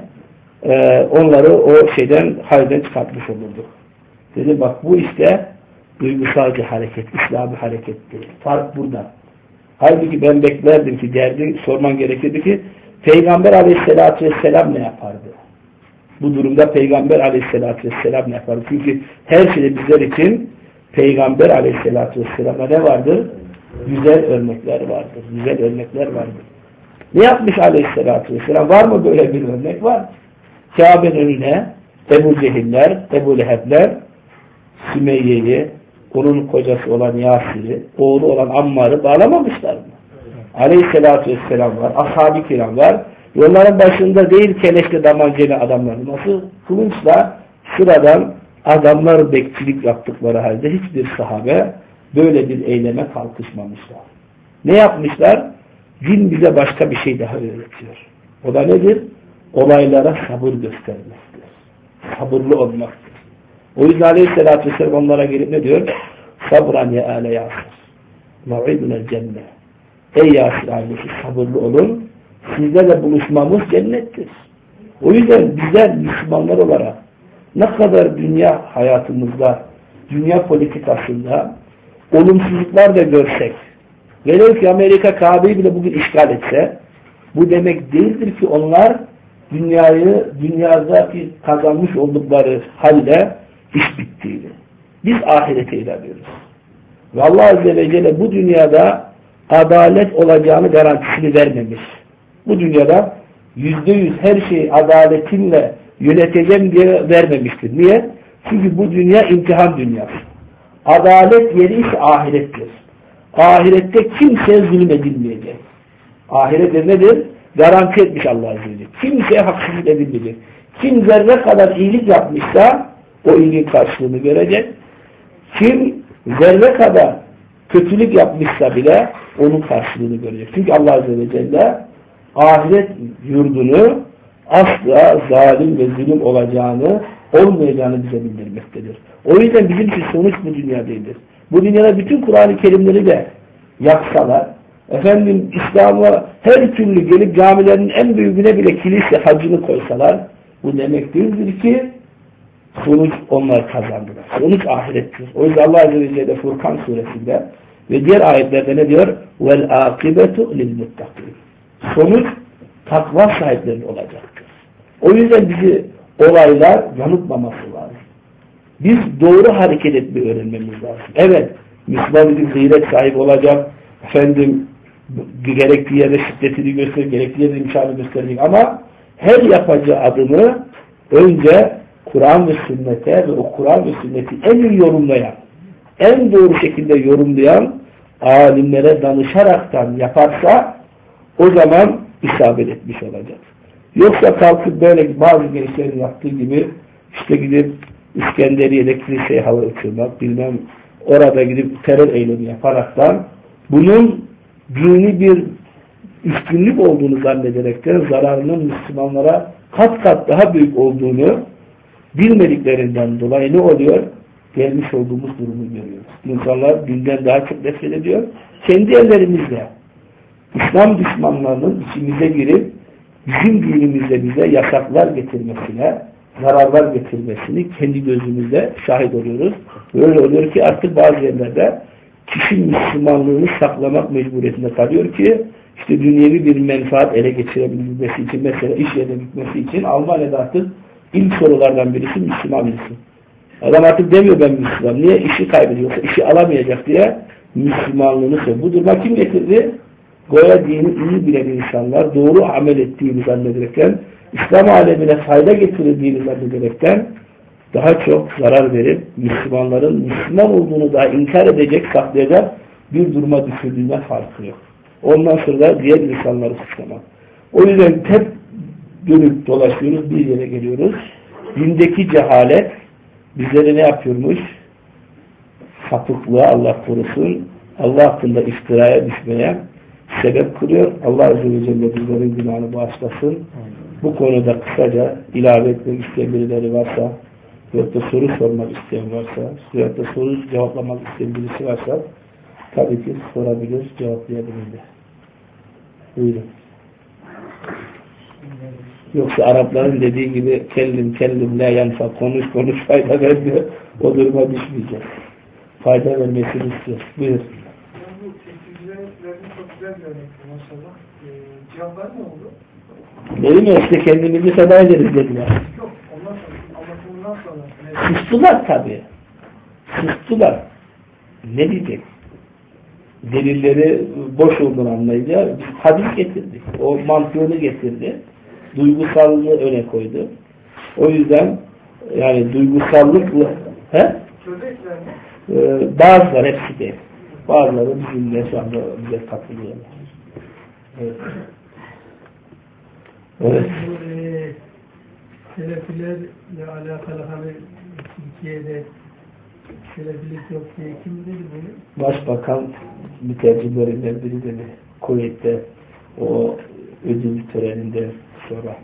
e, onları o şeyden halden çıkartmış olurduk. Dedi bak bu işte duygusal bir hareket, İslami harekettir. Fark burada. Halbuki ben beklerdim ki derdi sorman gerekirdi ki Peygamber Aleyhisselatü Vesselam ne yapardı? Bu durumda Peygamber Aleyhisselatü Vesselam ne yapardı? Çünkü her şeyde bizler için Peygamber Aleyhisselatü Vesselam'a ne vardır? Güzel örnekler vardır. Güzel örnekler vardır. Ne yapmış Aleyhisselatü Vesselam? Var mı böyle bir örnek? Var. Kabe'nin önüne Ebu Cehiller, Ebu Lehebler, Sümeyye'yi, onun kocası olan Yasir'i, oğlu olan Ammar'ı bağlamamışlar mı? Aleyhisselatü Vesselam var, ashab-ı kiram var. Yolların başında değil keleşle damancayla adamlar. Nasıl? Kılıçla sıradan adamlar bekçilik yaptıkları halde hiçbir sahabe böyle bir eyleme kalkışmamışlar. Ne yapmışlar? Din bize başka bir şey daha öğretiyor. O da nedir? Olaylara sabır göstermektir. Sabırlı olmaktır. O yüzden Aleyhisselatü Vesselam onlara gelip ne diyor? Sabran ya ale Yasir. Mev'idunel cennet. Ey Yasir ailesi sabırlı olun. Sizlerle buluşmamız cennettir. O yüzden bizler Müslümanlar olarak ne kadar dünya hayatımızda, dünya politikasında olumsuzluklar da görsek, velev ki Amerika Kabe'yi bile bugün işgal etse, bu demek değildir ki onlar dünyayı, dünyadaki kazanmış oldukları halde iş bittiğini. Biz ahirete inanıyoruz. Ve Allah Azze ve Celle bu dünyada adalet olacağını garantisini vermemiş. Bu dünyada yüzde yüz her şeyi adaletinle yöneteceğim diye vermemiştir. Niye? Çünkü bu dünya imtihan dünyası. Adalet yeri ise ahirettir. Ahirette kimseye zulmedilmeyecek. Ahirette nedir? Garanti etmiş Allah Azze ve Celle. Kimseye haksızlık edilmeyecek. Kim zerre kadar iyilik yapmışsa o iyiliğin karşılığını görecek. Kim zerre kadar kötülük yapmışsa bile onun karşılığını görecek. Çünkü Allah Azze ve Celle ahiret yurdunu asla zalim ve zulüm olacağını, olmayacağını bize bildirmektedir. O yüzden bizim için sonuç bu dünya değildir. Bu dünyada bütün Kur'an-ı Kerimleri de yaksalar, efendim İslam'a her türlü gelip camilerin en büyüğüne bile kilise hacını koysalar, bu demek değildir ki sonuç onlar kazandılar. Sonuç ahirettir. O yüzden Allah Azze ve Celle Furkan suresinde ve diğer ayetlerde ne diyor? وَالْعَاقِبَةُ لِلْمُتَّقِينَ. Sonuç takva sahiplerinin olacaktır. O yüzden bizi olaylar yanıltmaması lazım. Biz doğru hareket etmeyi öğrenmemiz lazım. Evet, Müslüman bir gayret sahibi olacak. Efendim, gerektiği yerde şiddetini gösterir, gerektiği yerde imkanı gösterecek. Ama her yapacağı adımı önce Kur'an ve sünnete ve o Kur'an ve sünneti en iyi yorumlayan, en doğru şekilde yorumlayan alimlere danışaraktan yaparsa o zaman isabet etmiş olacak. Yoksa kalkıp böyle bazı gençlerin yaptığı gibi işte gidip İskenderiye'de kiliseye hava uçurmak, bilmem orada gidip terör eylemi yaparaktan bunun dini bir üstünlük olduğunu zannederekten zararının Müslümanlara kat kat daha büyük olduğunu bilmediklerinden dolayı ne oluyor? Gelmiş olduğumuz durumu görüyoruz. İnsanlar dinden daha çok nefret ediyor. Kendi ellerimizle İslam düşmanlarının içimize girip bizim dinimizde bize yasaklar getirmesine, zararlar getirmesini kendi gözümüzde şahit oluyoruz. Öyle oluyor ki artık bazı yerlerde kişi Müslümanlığını saklamak mecburiyetinde kalıyor ki işte dünyevi bir menfaat ele geçirebilmesi için, mesela iş yerine gitmesi için Almanya'da artık ilk sorulardan birisi Müslüman misin? Adam artık demiyor ben Müslüman. Niye? İşi kaybediyorsa, işi alamayacak diye Müslümanlığını söylüyor. Bu duruma kim getirdi? Goya dini iyi bilen insanlar doğru amel ettiğini zannederekten, İslam alemine fayda getirdiğini zannederekten daha çok zarar verip Müslümanların Müslüman olduğunu daha inkar edecek, saklayacak bir duruma düşürdüğünden farkı yok. Ondan sonra da diğer insanları suçlamak. O yüzden hep dönüp dolaşıyoruz, bir yere geliyoruz. Dindeki cehalet bizlere ne yapıyormuş? Sapıklığa Allah korusun, Allah hakkında iftiraya düşmeye sebep kılıyor. Allah Azze ve Celle bizlerin günahını bağışlasın. Bu konuda kısaca ilave etmek isteyen birileri varsa, veyahut da soru sormak isteyen varsa, veyahut da soru cevaplamak isteyen birisi varsa tabii ki sorabilir, cevaplayabilir de. Buyurun. Yoksa Arapların dediği gibi kellim kellim la yanfa, konuş konuş fayda vermiyor. O duruma düşmeyecek. Fayda vermesini istiyor. Buyur. Bu tekniklerin çok güzel bir örnekti maşallah. Ee, cevaplar ne oldu? Dedim ya işte kendimizi feda ederiz dediler. Yok, ondan sonra, anlatımından sonra. Sustular tabii. Sustular. Ne diyecek? Delilleri boş olduğunu anlayınca hadis getirdik. O mantığını getirdi. Duygusallığı öne koydu. O yüzden yani duygusallıkla he? Çözekler mi? Ee, bazıları hepsi değil. Bazıları bizimle şu anda bize katılıyorlar. Evet. Evet. Bu e, Selefilerle alakalı hani Türkiye'de Selefilik yok diye kim dedi bunu? Başbakan mütercimlerinden biri dedi. Kuveyt'te o ödül töreninde sonra.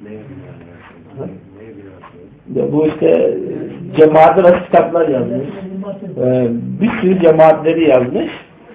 Ne bu işte cemaatler kitaplar yazmış. Ee, bir sürü cemaatleri yazmış.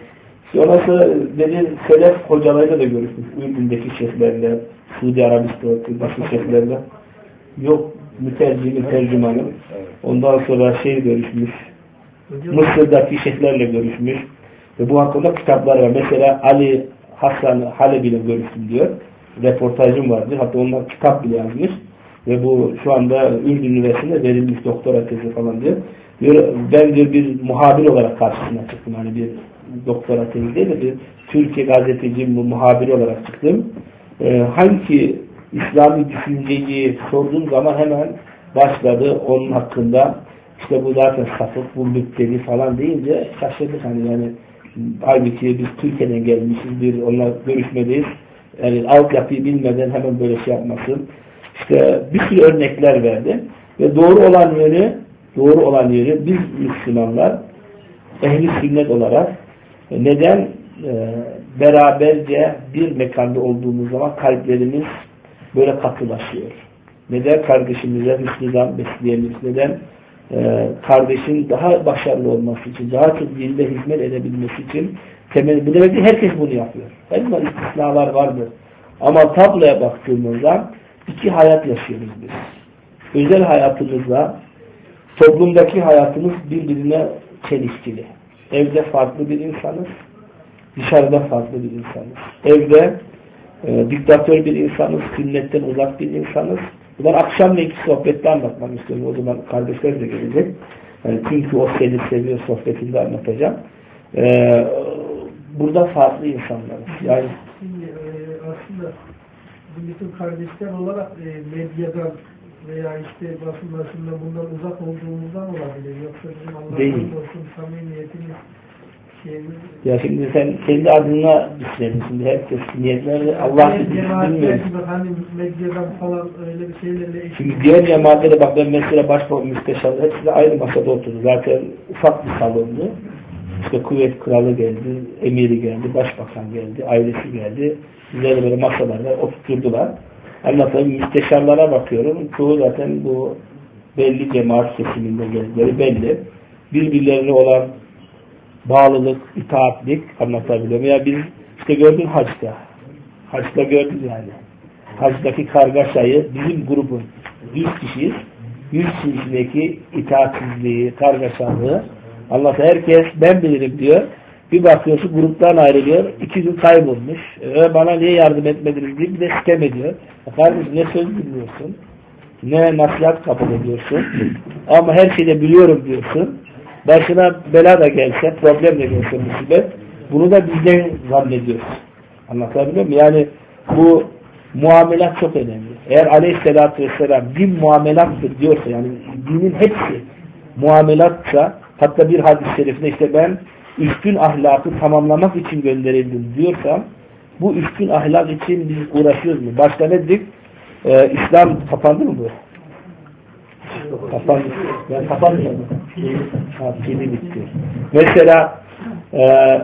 Sonrası dedi Selef hocalarıyla da görüşmüş. Ürdün'deki şeyhlerle, Suudi Arabistan'daki başka şeyhlerle. Yok mütercimi, tercümanı. Ondan sonra şey görüşmüş. Mısır'daki şeyhlerle görüşmüş. Ve bu hakkında kitaplar var. Mesela Ali Hasan Halebi'yle görüştüm diyor. Reportajım vardır. Hatta onlar kitap bile yazmış. Ve bu şu anda Ürdün Üniversitesi'nde verilmiş doktora tezi falan diyor. diyor ben diyor bir muhabir olarak karşısına çıktım. Hani bir doktora tezi değil de bir Türkiye gazeteci muhabiri olarak çıktım. Ee, hangi İslami düşünceyi sorduğum zaman hemen başladı onun hakkında. İşte bu zaten sapık, bu müpteli falan deyince şaşırdık hani yani. Halbuki biz Türkiye'den gelmişiz, bir onunla görüşmedeyiz. Yani altyapıyı bilmeden hemen böyle şey yapmasın. İşte bir sürü örnekler verdi. Ve doğru olan yönü, doğru olan yönü biz Müslümanlar ehli sünnet olarak neden e, beraberce bir mekanda olduğumuz zaman kalplerimiz böyle katılaşıyor. Neden kardeşimize hüsnüdan besleyebiliriz? Neden e, kardeşin daha başarılı olması için, daha çok dinde hizmet edebilmesi için temel, bu demek ki herkes bunu yapıyor. Her zaman istisnalar vardır. Ama tabloya baktığımızda iki hayat yaşıyoruz biz. Özel hayatımızla toplumdaki hayatımız birbirine çelişkili. Evde farklı bir insanız. Dışarıda farklı bir insanız. Evde e, diktatör bir insanız. Sünnetten uzak bir insanız. Bunlar akşamleyin sohbette anlatmak istiyorum. O zaman kardeşler de gelecek. Yani çünkü o seni seviyor sohbetinde anlatacağım. E, burada farklı insanlarız. Yani Şimdi e, aslında bütün kardeşler olarak e, medyadan veya işte basın başında bundan uzak olduğumuzdan olabilir. Yoksa bizim Allah'ın olsun samimiyetimiz şeyimiz. Ya şimdi sen kendi adına düşünelim. Şimdi herkes niyetleri Allah bilmiyor. Hani medyadan falan öyle bir şeylerle. Şimdi diğer cemaatlere bak, ben mesela başbakan müsteşarı hepsi de aynı masada oturdu. Zaten ufak bir salondu. İşte kuvvet kralı geldi, emiri geldi, başbakan geldi, ailesi geldi. Üzerine böyle masalarda oturtturdular. Anlatılan müsteşarlara bakıyorum. Çoğu zaten bu belli cemaat kesiminde geldikleri belli. Birbirlerine olan bağlılık, itaatlik anlatabiliyorum. Ya biz işte gördük haçta. Haçta gördük yani. Haçtaki kargaşayı bizim grubun yüz kişiyiz. yüz kişideki itaatsizliği, kargaşalığı anlatıyor. Herkes ben bilirim diyor. Bir bakıyorsun gruptan ayrılıyor. İki gün kaybolmuş. E, bana niye yardım etmediniz diye bir de sitem ediyor. Kardeşim ne söz bilmiyorsun. Ne nasihat kabul ediyorsun. Ama her şeyi de biliyorum diyorsun. Başına bela da gelse, problem de gelse musibet, bunu da bizden zannediyoruz. Anlatabiliyor muyum? Yani bu muamelat çok önemli. Eğer aleyhissalatü vesselam din muamelattır diyorsa, yani dinin hepsi muamelatsa, hatta bir hadis-i şerifinde işte ben üstün ahlakı tamamlamak için gönderildim diyorsam, bu üstün ahlak için biz uğraşıyoruz mu? Başta ne dedik? Ee, İslam kapandı mı bu? Kapandı. Ben kapanmıyorum. Ha, pili bitti. Mesela e,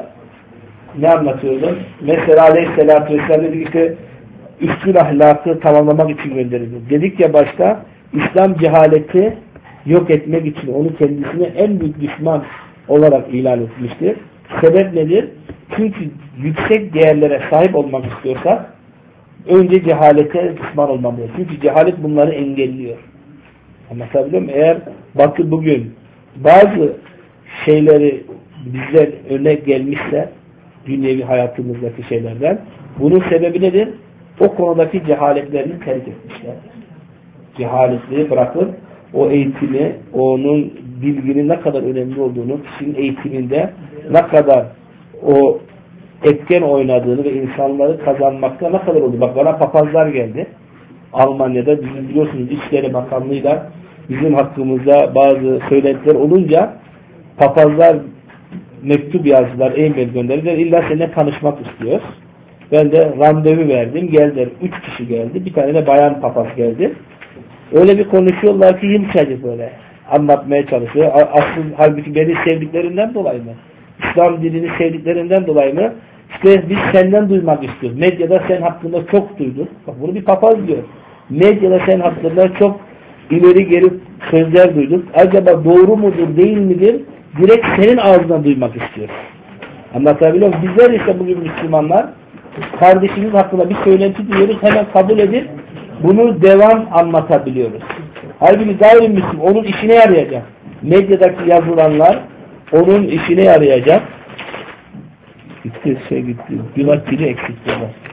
ne anlatıyordum? Mesela aleyhissalatü vesselam dedik işte üstün ahlakı tamamlamak için gönderildim. Dedik ya başta, İslam cehaleti yok etmek için onu kendisine en büyük düşman olarak ilan etmiştir. Sebep nedir? Çünkü yüksek değerlere sahip olmak istiyorsak önce cehalete düşman olmamız. Çünkü cehalet bunları engelliyor. Anlatabiliyor muyum? Eğer bakın bugün bazı şeyleri bizden örnek gelmişse dünyevi hayatımızdaki şeylerden, bunun sebebi nedir? O konudaki cehaletlerini terk etmişler. Cehaletleri bırakıp o eğitimi, onun bilginin ne kadar önemli olduğunu, kişinin eğitiminde ne kadar o etken oynadığını ve insanları kazanmakta ne kadar oldu. Bak bana papazlar geldi. Almanya'da bizim biliyorsunuz İçişleri Bakanlığı'yla bizim hakkımızda bazı söylentiler olunca papazlar mektup yazdılar, e-mail gönderdiler. İlla seninle tanışmak istiyoruz. Ben de randevu verdim. Geldiler. Üç kişi geldi. Bir tane de bayan papaz geldi. Öyle bir konuşuyorlar ki yumuşacık böyle. Anlatmaya çalışıyor. Aslında halbuki beni sevdiklerinden dolayı mı? İslam dinini sevdiklerinden dolayı mı? İşte biz senden duymak istiyoruz. Medyada sen hakkında çok duyduk. Bak bunu bir papaz diyor. Medyada sen hakkında çok ileri geri sözler duyduk. Acaba doğru mudur değil midir? Direkt senin ağzından duymak istiyoruz. Anlatabiliyor muyum? Bizler ise bugün Müslümanlar kardeşimiz hakkında bir söylenti duyuyoruz. Hemen kabul edip bunu devam anlatabiliyoruz. Halbuki gayrimüslim onun işine yarayacak. Medyadaki yazılanlar onun işine yarayacak. Gitti şey gitti. Gülat pili eksikti.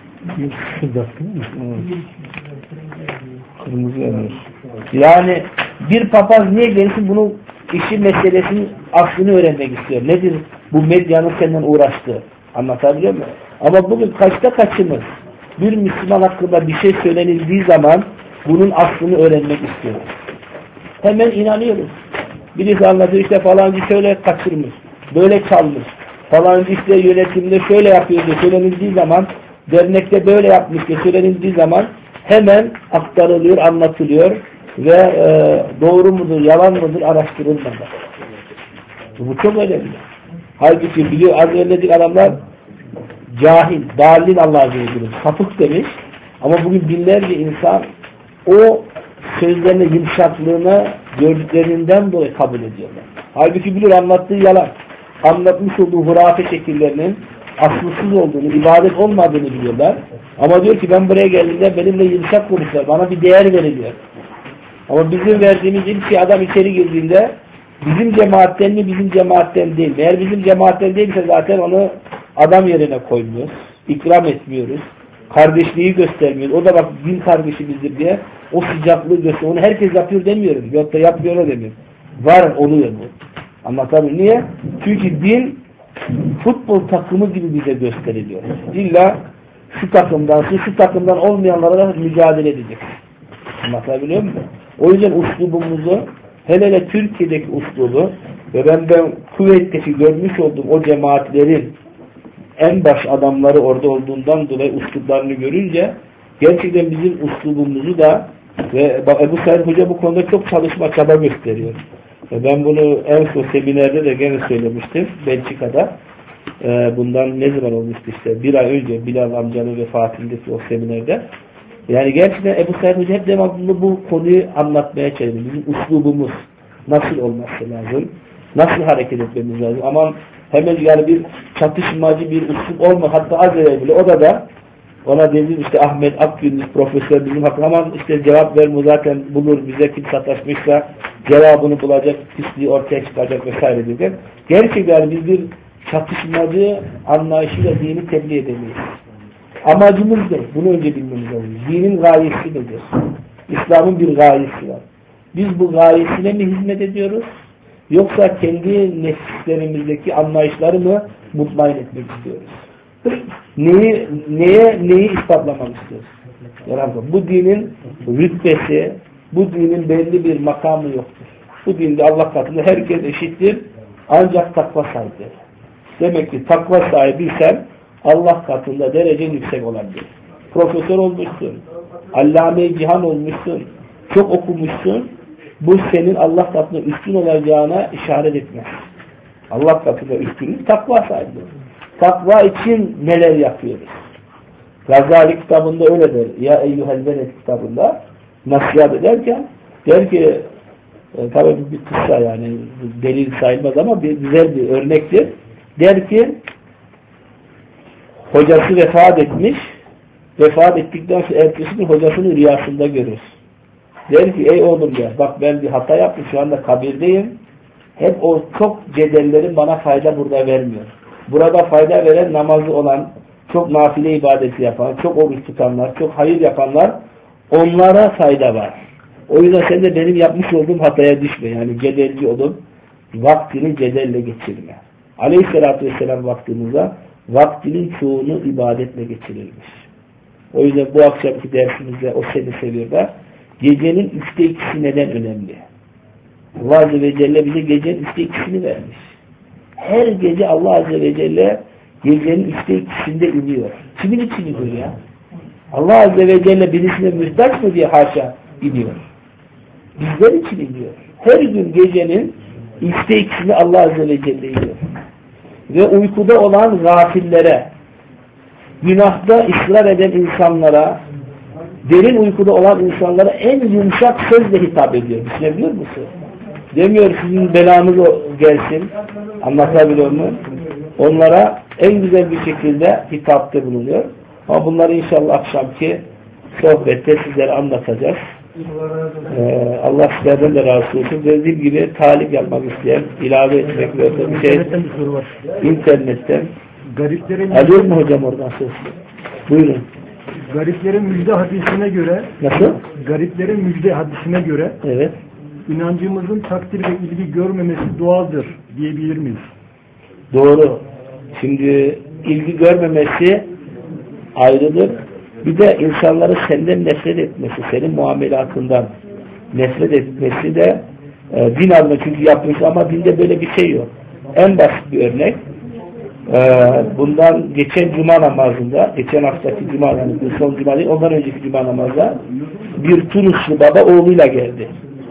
Kırmızı yanıyor. Yani bir papaz niye gelsin bunu işi meselesinin aslını öğrenmek istiyor. Nedir bu medyanın senden uğraştığı? Anlatabiliyor muyum? Ama bugün kaçta kaçımız bir Müslüman hakkında bir şey söylenildiği zaman bunun aslını öğrenmek istiyoruz. Hemen inanıyoruz. Birisi anlatıyor işte falancı şöyle kaçırmış, böyle çalmış, falancı işte yönetimde şöyle yapıyor diye söylenildiği zaman, dernekte böyle yapmış diye söylenildiği zaman hemen aktarılıyor, anlatılıyor ve e, doğru mudur, yalan mıdır araştırılmadan. Bu çok önemli. Halbuki biliyor, az önce adamlar cahil, dalil Allah'a göre sapık demiş ama bugün binlerce insan o sözlerine yumuşaklığına gördüklerinden dolayı kabul ediyorlar. Halbuki bilir anlattığı yalan. Anlatmış olduğu hurafe şekillerinin aslısız olduğunu, ibadet olmadığını biliyorlar. Ama diyor ki ben buraya geldiğimde benimle yumuşak konuştular. Bana bir değer veriliyor. Ama bizim verdiğimiz ilk şey adam içeri girdiğinde bizim cemaatten mi bizim cemaatten değil. Eğer bizim cemaatten değilse zaten onu adam yerine koymuyoruz. İkram etmiyoruz. Kardeşliği göstermiyoruz. O da bak din kardeşimizdir diye o sıcaklığı gösteriyor. Onu herkes yapıyor demiyorum. Yok da yapmıyor o demiyorum. Var oluyor bu. Anlatabiliyor. Niye? Çünkü din futbol takımı gibi bize gösteriliyor. İlla şu takımdan, şu, şu takımdan olmayanlara da mücadele edecek. Anlatabiliyor muyum? O yüzden uslubumuzu hele hele Türkiye'deki uslubu ve ben ben Kuveyt'teki görmüş olduğum o cemaatlerin en baş adamları orada olduğundan dolayı üsluplarını görünce gerçekten bizim üslubumuzu da ve Ebu Said Hoca bu konuda çok çalışma çaba gösteriyor. Ben bunu en son seminerde de gene söylemiştim Belçika'da. Bundan ne zaman olmuştu işte bir ay önce Bilal amcanın vefatındaki o seminerde. Yani gerçekten Ebu Said Hoca hep devamlı bu konuyu anlatmaya çalışıyor. Bizim üslubumuz nasıl olması lazım? Nasıl hareket etmemiz lazım? Aman hemen yani bir çatışmacı bir üslup olma. Hatta az evvel bile o da da ona dedim işte Ahmet Akgündüz profesör bizim hakkında aman işte cevap verme zaten bulur bize kim sataşmışsa cevabını bulacak, pisliği ortaya çıkacak vesaire diyor. Gerçekten biz bir çatışmacı anlayışıyla dini tebliğ edemeyiz. Amacımız ne? Bunu önce bilmemiz lazım. Dinin gayesi nedir? İslam'ın bir gayesi var. Biz bu gayesine mi hizmet ediyoruz? Yoksa kendi nefislerimizdeki anlayışları mı mutmain etmek istiyoruz? Neyi, neye, neyi ispatlamak istiyoruz? Yani bu dinin rütbesi, bu dinin belli bir makamı yoktur. Bu dinde Allah katında herkes eşittir. Ancak takva sahibidir. Demek ki takva sahibiysen Allah katında derecen yüksek olabilir. Profesör olmuşsun, allame-i cihan olmuşsun, çok okumuşsun. Bu senin Allah katında üstün olacağına işaret etmez. Allah katında üstünlük takva sahibidir. Takva için neler yapıyoruz? Gazali kitabında öyle der. Ya Eyyuhel Veled kitabında nasihat ederken der ki e, tabii bir kıssa yani delil sayılmaz ama bir, güzel bir örnektir. Der ki hocası vefat etmiş, vefat ettikten sonra ertesi gün hocasını rüyasında görür. Der ki ey oğlum der, bak ben bir hata yaptım, şu anda kabirdeyim. Hep o çok cedellerin bana fayda burada vermiyor. Burada fayda veren namazı olan, çok nafile ibadeti yapan, çok oruç tutanlar, çok hayır yapanlar, onlara fayda var. O yüzden sen de benim yapmış olduğum hataya düşme. Yani cedelci olup vaktini cedelle geçirme. Aleyhisselatü vesselam vaktimizde vaktinin çoğunu ibadetle geçirilmiş. O yüzden bu akşamki dersimizde o seni seviyor da gecenin üçte ikisi neden önemli? Allah Azze ve Celle bize gecenin üçte ikisini vermiş. Her gece Allah Azze ve Celle gecenin üçte ikisinde iniyor. Kimin için iniyor ya? Allah Azze ve Celle birisine mühtaç mı diye haşa iniyor. Bizler için iniyor. Her gün gecenin üçte ikisini Allah Azze ve Celle iniyor. Ve uykuda olan gafillere, günahda ısrar eden insanlara, derin uykuda olan insanlara en yumuşak sözle hitap ediyor. Düşünebiliyor musun? Demiyor sizin belanız gelsin. Anlatabiliyor mu? Onlara en güzel bir şekilde hitapta bulunuyor. Ama bunları inşallah akşamki sohbette sizlere anlatacağız. Ee, Allah sizlerden de razı olsun. Dediğim gibi talip yapmak isteyen, ilave etmek ve bir şey internetten. Gariplerin Alıyor mu hocam oradan söz? Buyurun. Gariplerin müjde hadisine göre Nasıl? Gariplerin müjde hadisine göre Evet. inancımızın takdir ve ilgi görmemesi doğaldır diyebilir miyiz? Doğru. Şimdi ilgi görmemesi ayrıdır. Bir de insanları senden nefret etmesi, senin muamelatından nefret etmesi de e, din adına çünkü yapmış ama dinde böyle bir şey yok. En basit bir örnek e, bundan geçen cuma namazında, geçen haftaki cuma yani son cuma değil, ondan önceki cuma namazda bir Tunuslu baba oğluyla geldi.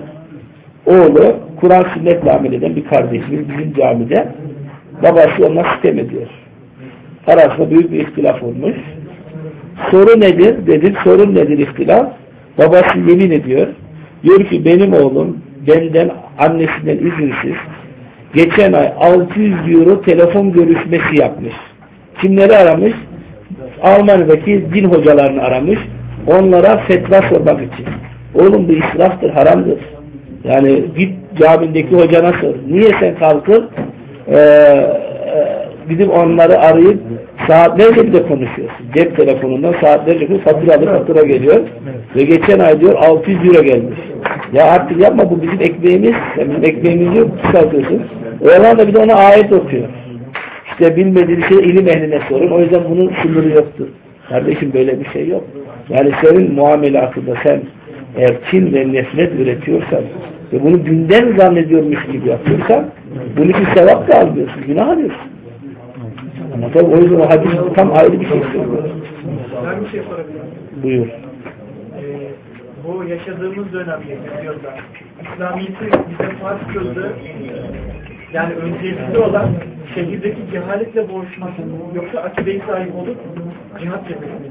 Oğlu Kur'an sünnetle amel eden bir kardeşimiz bizim camide, babası ona sitem ediyor. Arasında büyük bir ihtilaf olmuş. Soru nedir? Dedik. Sorun nedir ihtilaf? Babası yemin ediyor. Diyor ki benim oğlum benden annesinden izinsiz geçen ay altı yüz euro telefon görüşmesi yapmış. Kimleri aramış? Almanya'daki din hocalarını aramış. Onlara fetva sormak için. Oğlum bu israftır, haramdır. Yani git camindeki hocana sor. Niye sen kalkıp e, e, gidip onları arayıp saatlerce bir de konuşuyorsun. Cep telefonundan saatlerce bir faturalı fatura geliyor. Evet. Ve geçen ay diyor altı yüz euro gelmiş. Ya artık yapma, bu bizim ekmeğimiz. Yani bizim ekmeğimiz yok. Kısaltıyorsun. Oradan da bir de ona ayet okuyor. İşte bilmediğin şey ilim ehline sorun. O yüzden bunun sınırı yoktur. Kardeşim böyle bir şey yok. Yani senin muamelatında sen eğer kin ve nefret üretiyorsan Ve bunu dinden zannediyormuş gibi yapıyorsan bunu bir sevap da almıyorsun, günah alıyorsun. Ama tabi o yüzden o hadis tam ayrı bir şey söylüyor. Ben bir şey sorabilirim. Buyur. Ee, bu yaşadığımız dönemde diyorlar. İslamiyet'i bize farz kıldı. Yani öncelikli olan şehirdeki cehaletle boğuşması yoksa akide-i sahip olup cihat cephesini.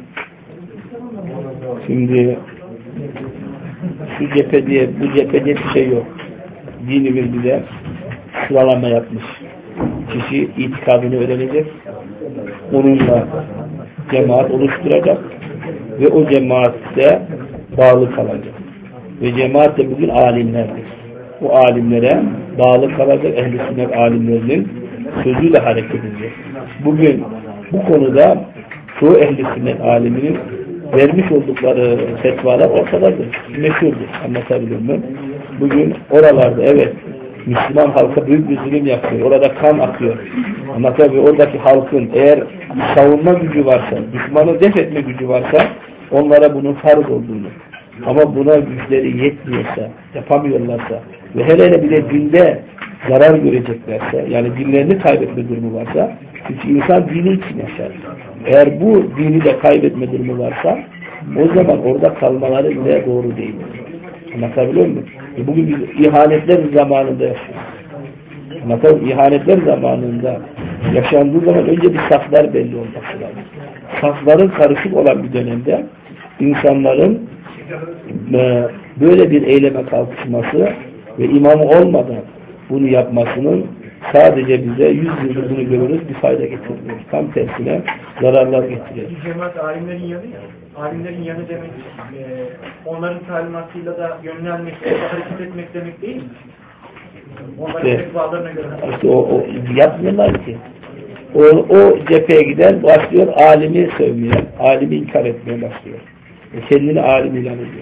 Şimdi şu cephe diye, bu cephe diye bir şey yok. Dinimiz bize sıralama yapmış. Kişi itikadını öğrenecek, onunla cemaat oluşturacak ve o cemaatte bağlı kalacak. Ve cemaat de bugün alimlerdir. O alimlere bağlı kalacak, ehl-i sünnet alimlerinin sözüyle hareket edecek. Bugün bu konuda çoğu ehl-i sünnet aliminin vermiş oldukları fetvalar ortadadır. Meşhurdur. Anlatabiliyor muyum? Bugün oralarda evet Müslüman halka büyük bir zulüm yapıyor. Orada kan akıyor. Ama tabii oradaki halkın eğer savunma gücü varsa, düşmanı def etme gücü varsa onlara bunun farz olduğunu. Ama buna güçleri yetmiyorsa, yapamıyorlarsa ve hele hele bir de dinde zarar göreceklerse, yani dinlerini kaybetme durumu varsa, çünkü insan dini için yaşar. Eğer bu dini de kaybetme durumu varsa, o zaman orada kalmaları bile doğru değil. Anlatabiliyor muyum? E bugün biz ihanetler zamanında yaşıyoruz. Anlatabiliyor muyum? İhanetler zamanında yaşandığı zaman önce bir saflar belli olması lazım. Safların karışık olan bir dönemde insanların e, böyle bir eyleme kalkışması ve imamı olmadan bunu yapmasının sadece bize yüz yıldır bunu görürüz, bir fayda getirmiyor. Tam tersine zararlar getiriyor. Cemaat alimlerin yanı ya. Alimlerin yanı demek e, onların talimatıyla da yönlenmek, hareket etmek demek değil mi? Onların İşte, fetvalarına göre. işte o, o yapmıyorlar ki. O, o cepheye giden başlıyor alimi sövmeye, alimi inkar etmeye başlıyor. E kendini alim ilan ediyor.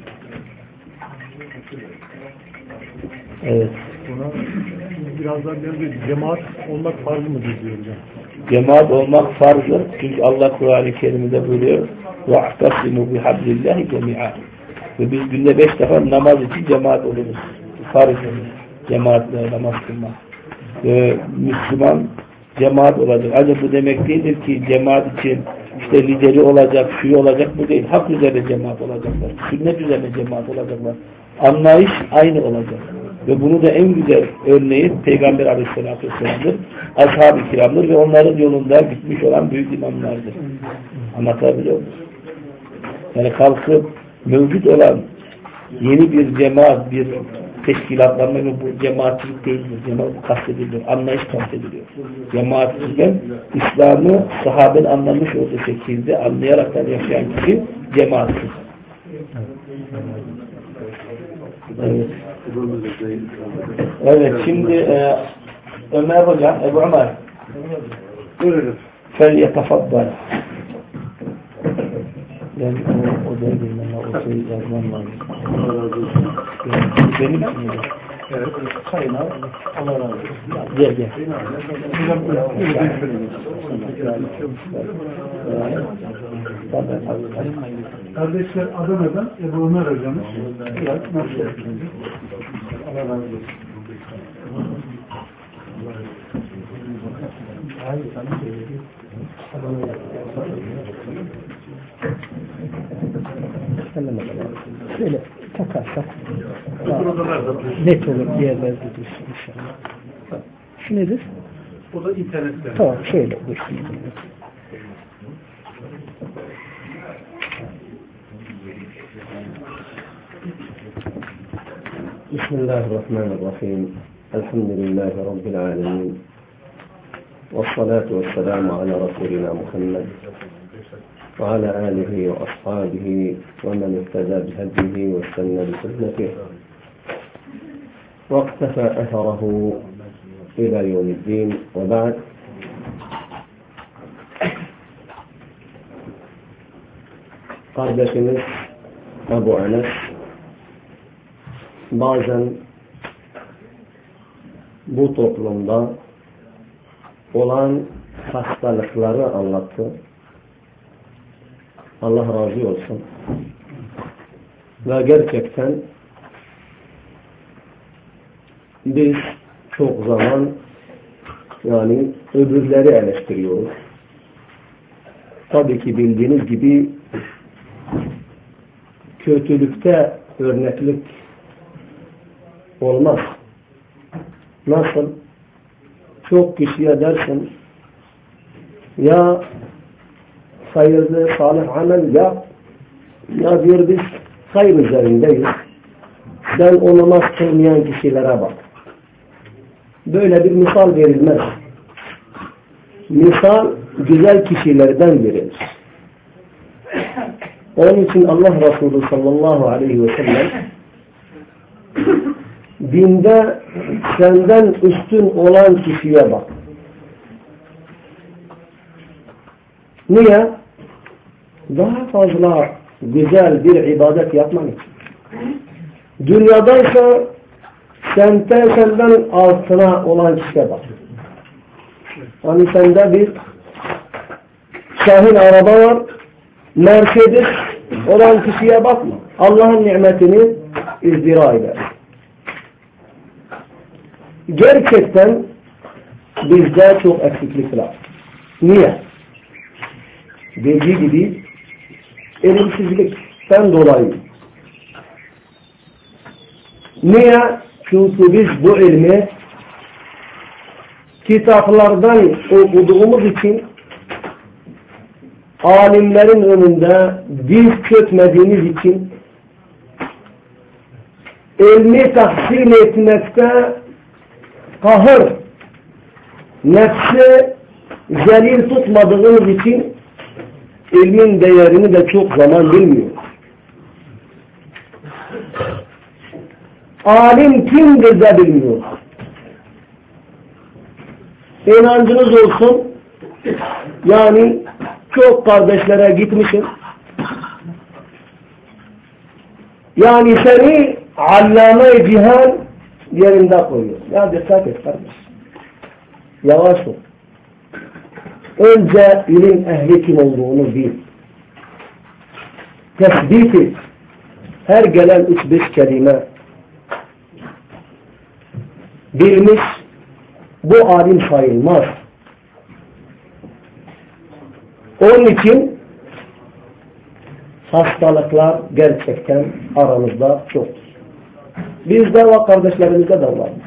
Evet. Buna biraz daha bir cemaat olmak farz mıdır diyor hocam. Cemaat olmak farzdır. Çünkü Allah Kur'an-ı Kerim'de buyuruyor وَاَعْتَصِمُوا بِحَبْلِ اللّٰهِ جَمِيعًا ve biz günde beş defa namaz için cemaat oluruz. Farzdır. Cemaatle namaz kılmak. Ee, Müslüman cemaat olacak. Ancak bu demek değildir ki cemaat için işte lideri olacak, şu olacak, bu değil. Hak üzerine cemaat olacaklar. Sünnet üzerine cemaat olacaklar. Anlayış aynı olacak. Ve bunu da en güzel örneği Peygamber Aleyhisselatü Vesselam'dır. Ashab-ı kiramdır ve onların yolunda gitmiş olan büyük imamlardır. Anlatabiliyor muyum? Yani kalkıp mevcut olan yeni bir cemaat, bir teşkilatlanma ve bu cemaatçilik değildir. Cemaat kastedilir. Anlayış kastediliyor. Cemaatçilikten İslam'ı sahaben anlamış olduğu şekilde anlayaraktan yaşayan kişi cemaatçilik. Evet. Evet, şimdi e, Ömer Hocam, Ebu Ömer fel yetefaddal. Ben o odaya girmem, o şeyi yazmam lazım. Benim için mi? Evet. Sayın abi. Allah razı olsun. Gel gel. Kardeşler Adana'dan Ebu Ömer hocamız. Biraz nasıl yapıyorsunuz? Allah razı olsun. Şöyle takarsak net olur bir yerlerde dursun inşallah. Şu nedir? O da internette. Tamam şöyle dursun. Bismillahirrahmanirrahim. Elhamdülillahi Rabbil alemin. والصلاة والسلام على رسولنا محمد وعلى آله وأصحابه ومن اهتدى بهديه واستنى بسنته واقتفى أثره إلى يوم الدين وبعد. Kardeşimiz Ebu Enes bazen bu toplumda olan hastalıkları anlattı. Allah razı olsun. Ve gerçekten biz çok zaman yani öbürleri eleştiriyoruz. Tabii ki bildiğiniz gibi kötülükte örneklik olmaz. Nasıl? Çok kişiye dersin ya hayırlı salih amel yap, ya diyor biz hayır üzerindeyiz. Sen o namaz kılmayan kişilere bak. Böyle bir misal verilmez. Misal güzel kişilerden verilir. Onun için Allah Resulü sallallahu aleyhi ve sellem dinde senden üstün olan kişiye bak. Niye? Daha fazla güzel bir ibadet yapman için. Dünyadaysa senden, senden altına olan kişiye bak. Hani sende bir Şahin araba var, Mercedes olan kişiye bakma. Allah'ın nimetini izdira eder. Gerçekten bizde çok eksiklik var. Niye? Dediği gibi elimsizlikten dolayı. Niye? Çünkü biz bu ilmi kitaplardan okuduğumuz için alimlerin önünde diz çökmediğimiz için ilmi tahsil etmekte kahır nefsi zelil tutmadığımız için ilmin değerini de çok zaman bilmiyor. Alim kimdir de bilmiyor. İnancınız olsun, yani çok kardeşlere gitmişim. Yani seni allame-i cihan yerinde koyuyor. Ya dikkat et kardeş. Yavaş ol. Önce ilim ehli kim olduğunu bil. Tesbit et. Her gelen üç beş kelime bilmiş, bu alim sayılmaz. Onun için hastalıklar gerçekten aramızda çoktur. Bizde ve kardeşlerimizde de vardır.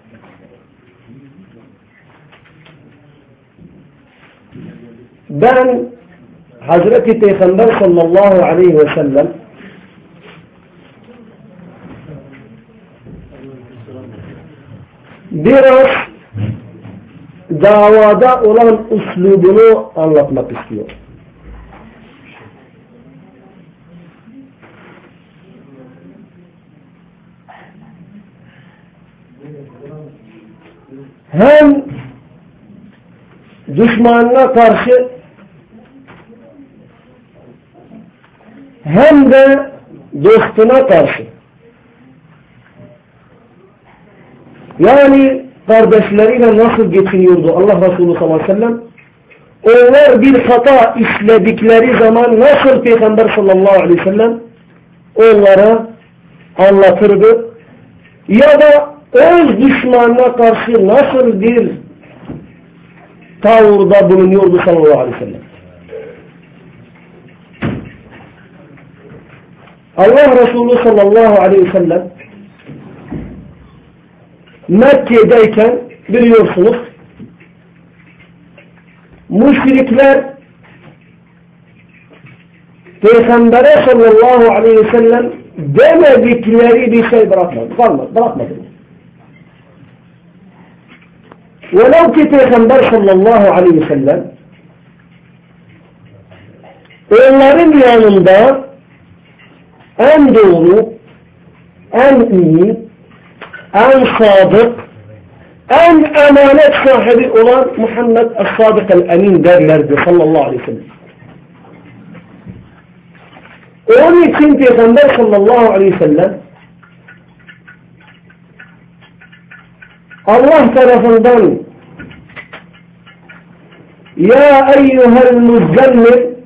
Ben Hazreti Peygamber sallallahu aleyhi ve sellem biraz davada olan üslubunu anlatmak istiyor. Hem düşmanına karşı hem de dostuna karşı. Yani kardeşleriyle nasıl geçiniyordu Allah Resulü sallallahu aleyhi ve sellem? Onlar bir hata işledikleri zaman nasıl Peygamber sallallahu aleyhi ve sellem onlara anlatırdı? Ya da öz düşmanına karşı nasıl bir tavırda bulunuyordu sallallahu aleyhi ve sellem? Allah Resulü sallallahu aleyhi ve sellem Mekke'deyken biliyorsunuz müşrikler Peygamber'e sallallahu aleyhi ve sellem demedikleri bir şey bırakmadı. Kalmadı, bırakmadı. Velev ki Peygamber sallallahu aleyhi ve sellem onların yanında en doğru, en iyi, en sadık, en emanet sahibi olan Muhammed Es-Sadık El-Emin derlerdi sallallahu aleyhi ve sellem. Onun için Peygamber sallallahu aleyhi ve sellem Allah tarafından Ya eyyuhel muzzemmil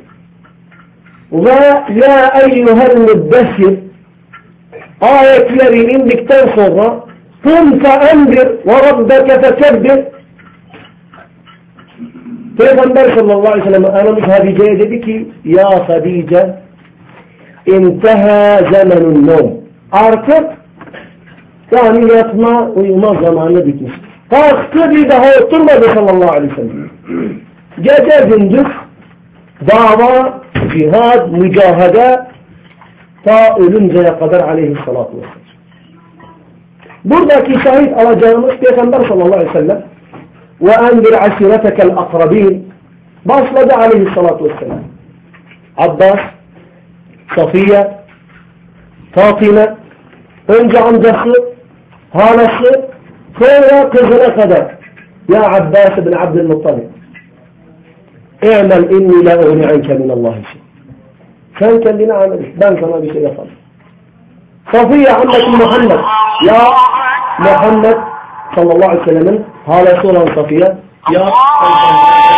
ve Ya eyyuhel müddessir ayetleri indikten sonra قُمْ فَأَنْذِرْ وَرَبَّكَ فَكَبِّرْ. Peygamber sallallahu aleyhi ve sellem anamız Hadice'ye dedi ki ya Hadice inteha zamanun nom. Artık yani yatma uyuma zamanı bitmiş. Kalktı bir daha oturmadı sallallahu aleyhi ve sellem. Gece gündüz dava, cihad, mücahede ta ölünceye kadar aleyhissalatu vesselam. Buradaki şahit alacağımız Peygamber sallallahu aleyhi ve sellem ve endir asiretekel akrabin başladı aleyhissalatu vesselam. Abbas, Safiye, Fatime, önce amcası, halası, sonra kızına kadar. Ya Abbas ibn Abdülmuttalib, İ'mel inni la uğni anke minallahi şey. Sen kendine amel et, ben sana bir şey yapalım. Safiye annesi Muhammed, ya Muhammed sallallahu aleyhi ve sellem'in halası olan Safiye, ya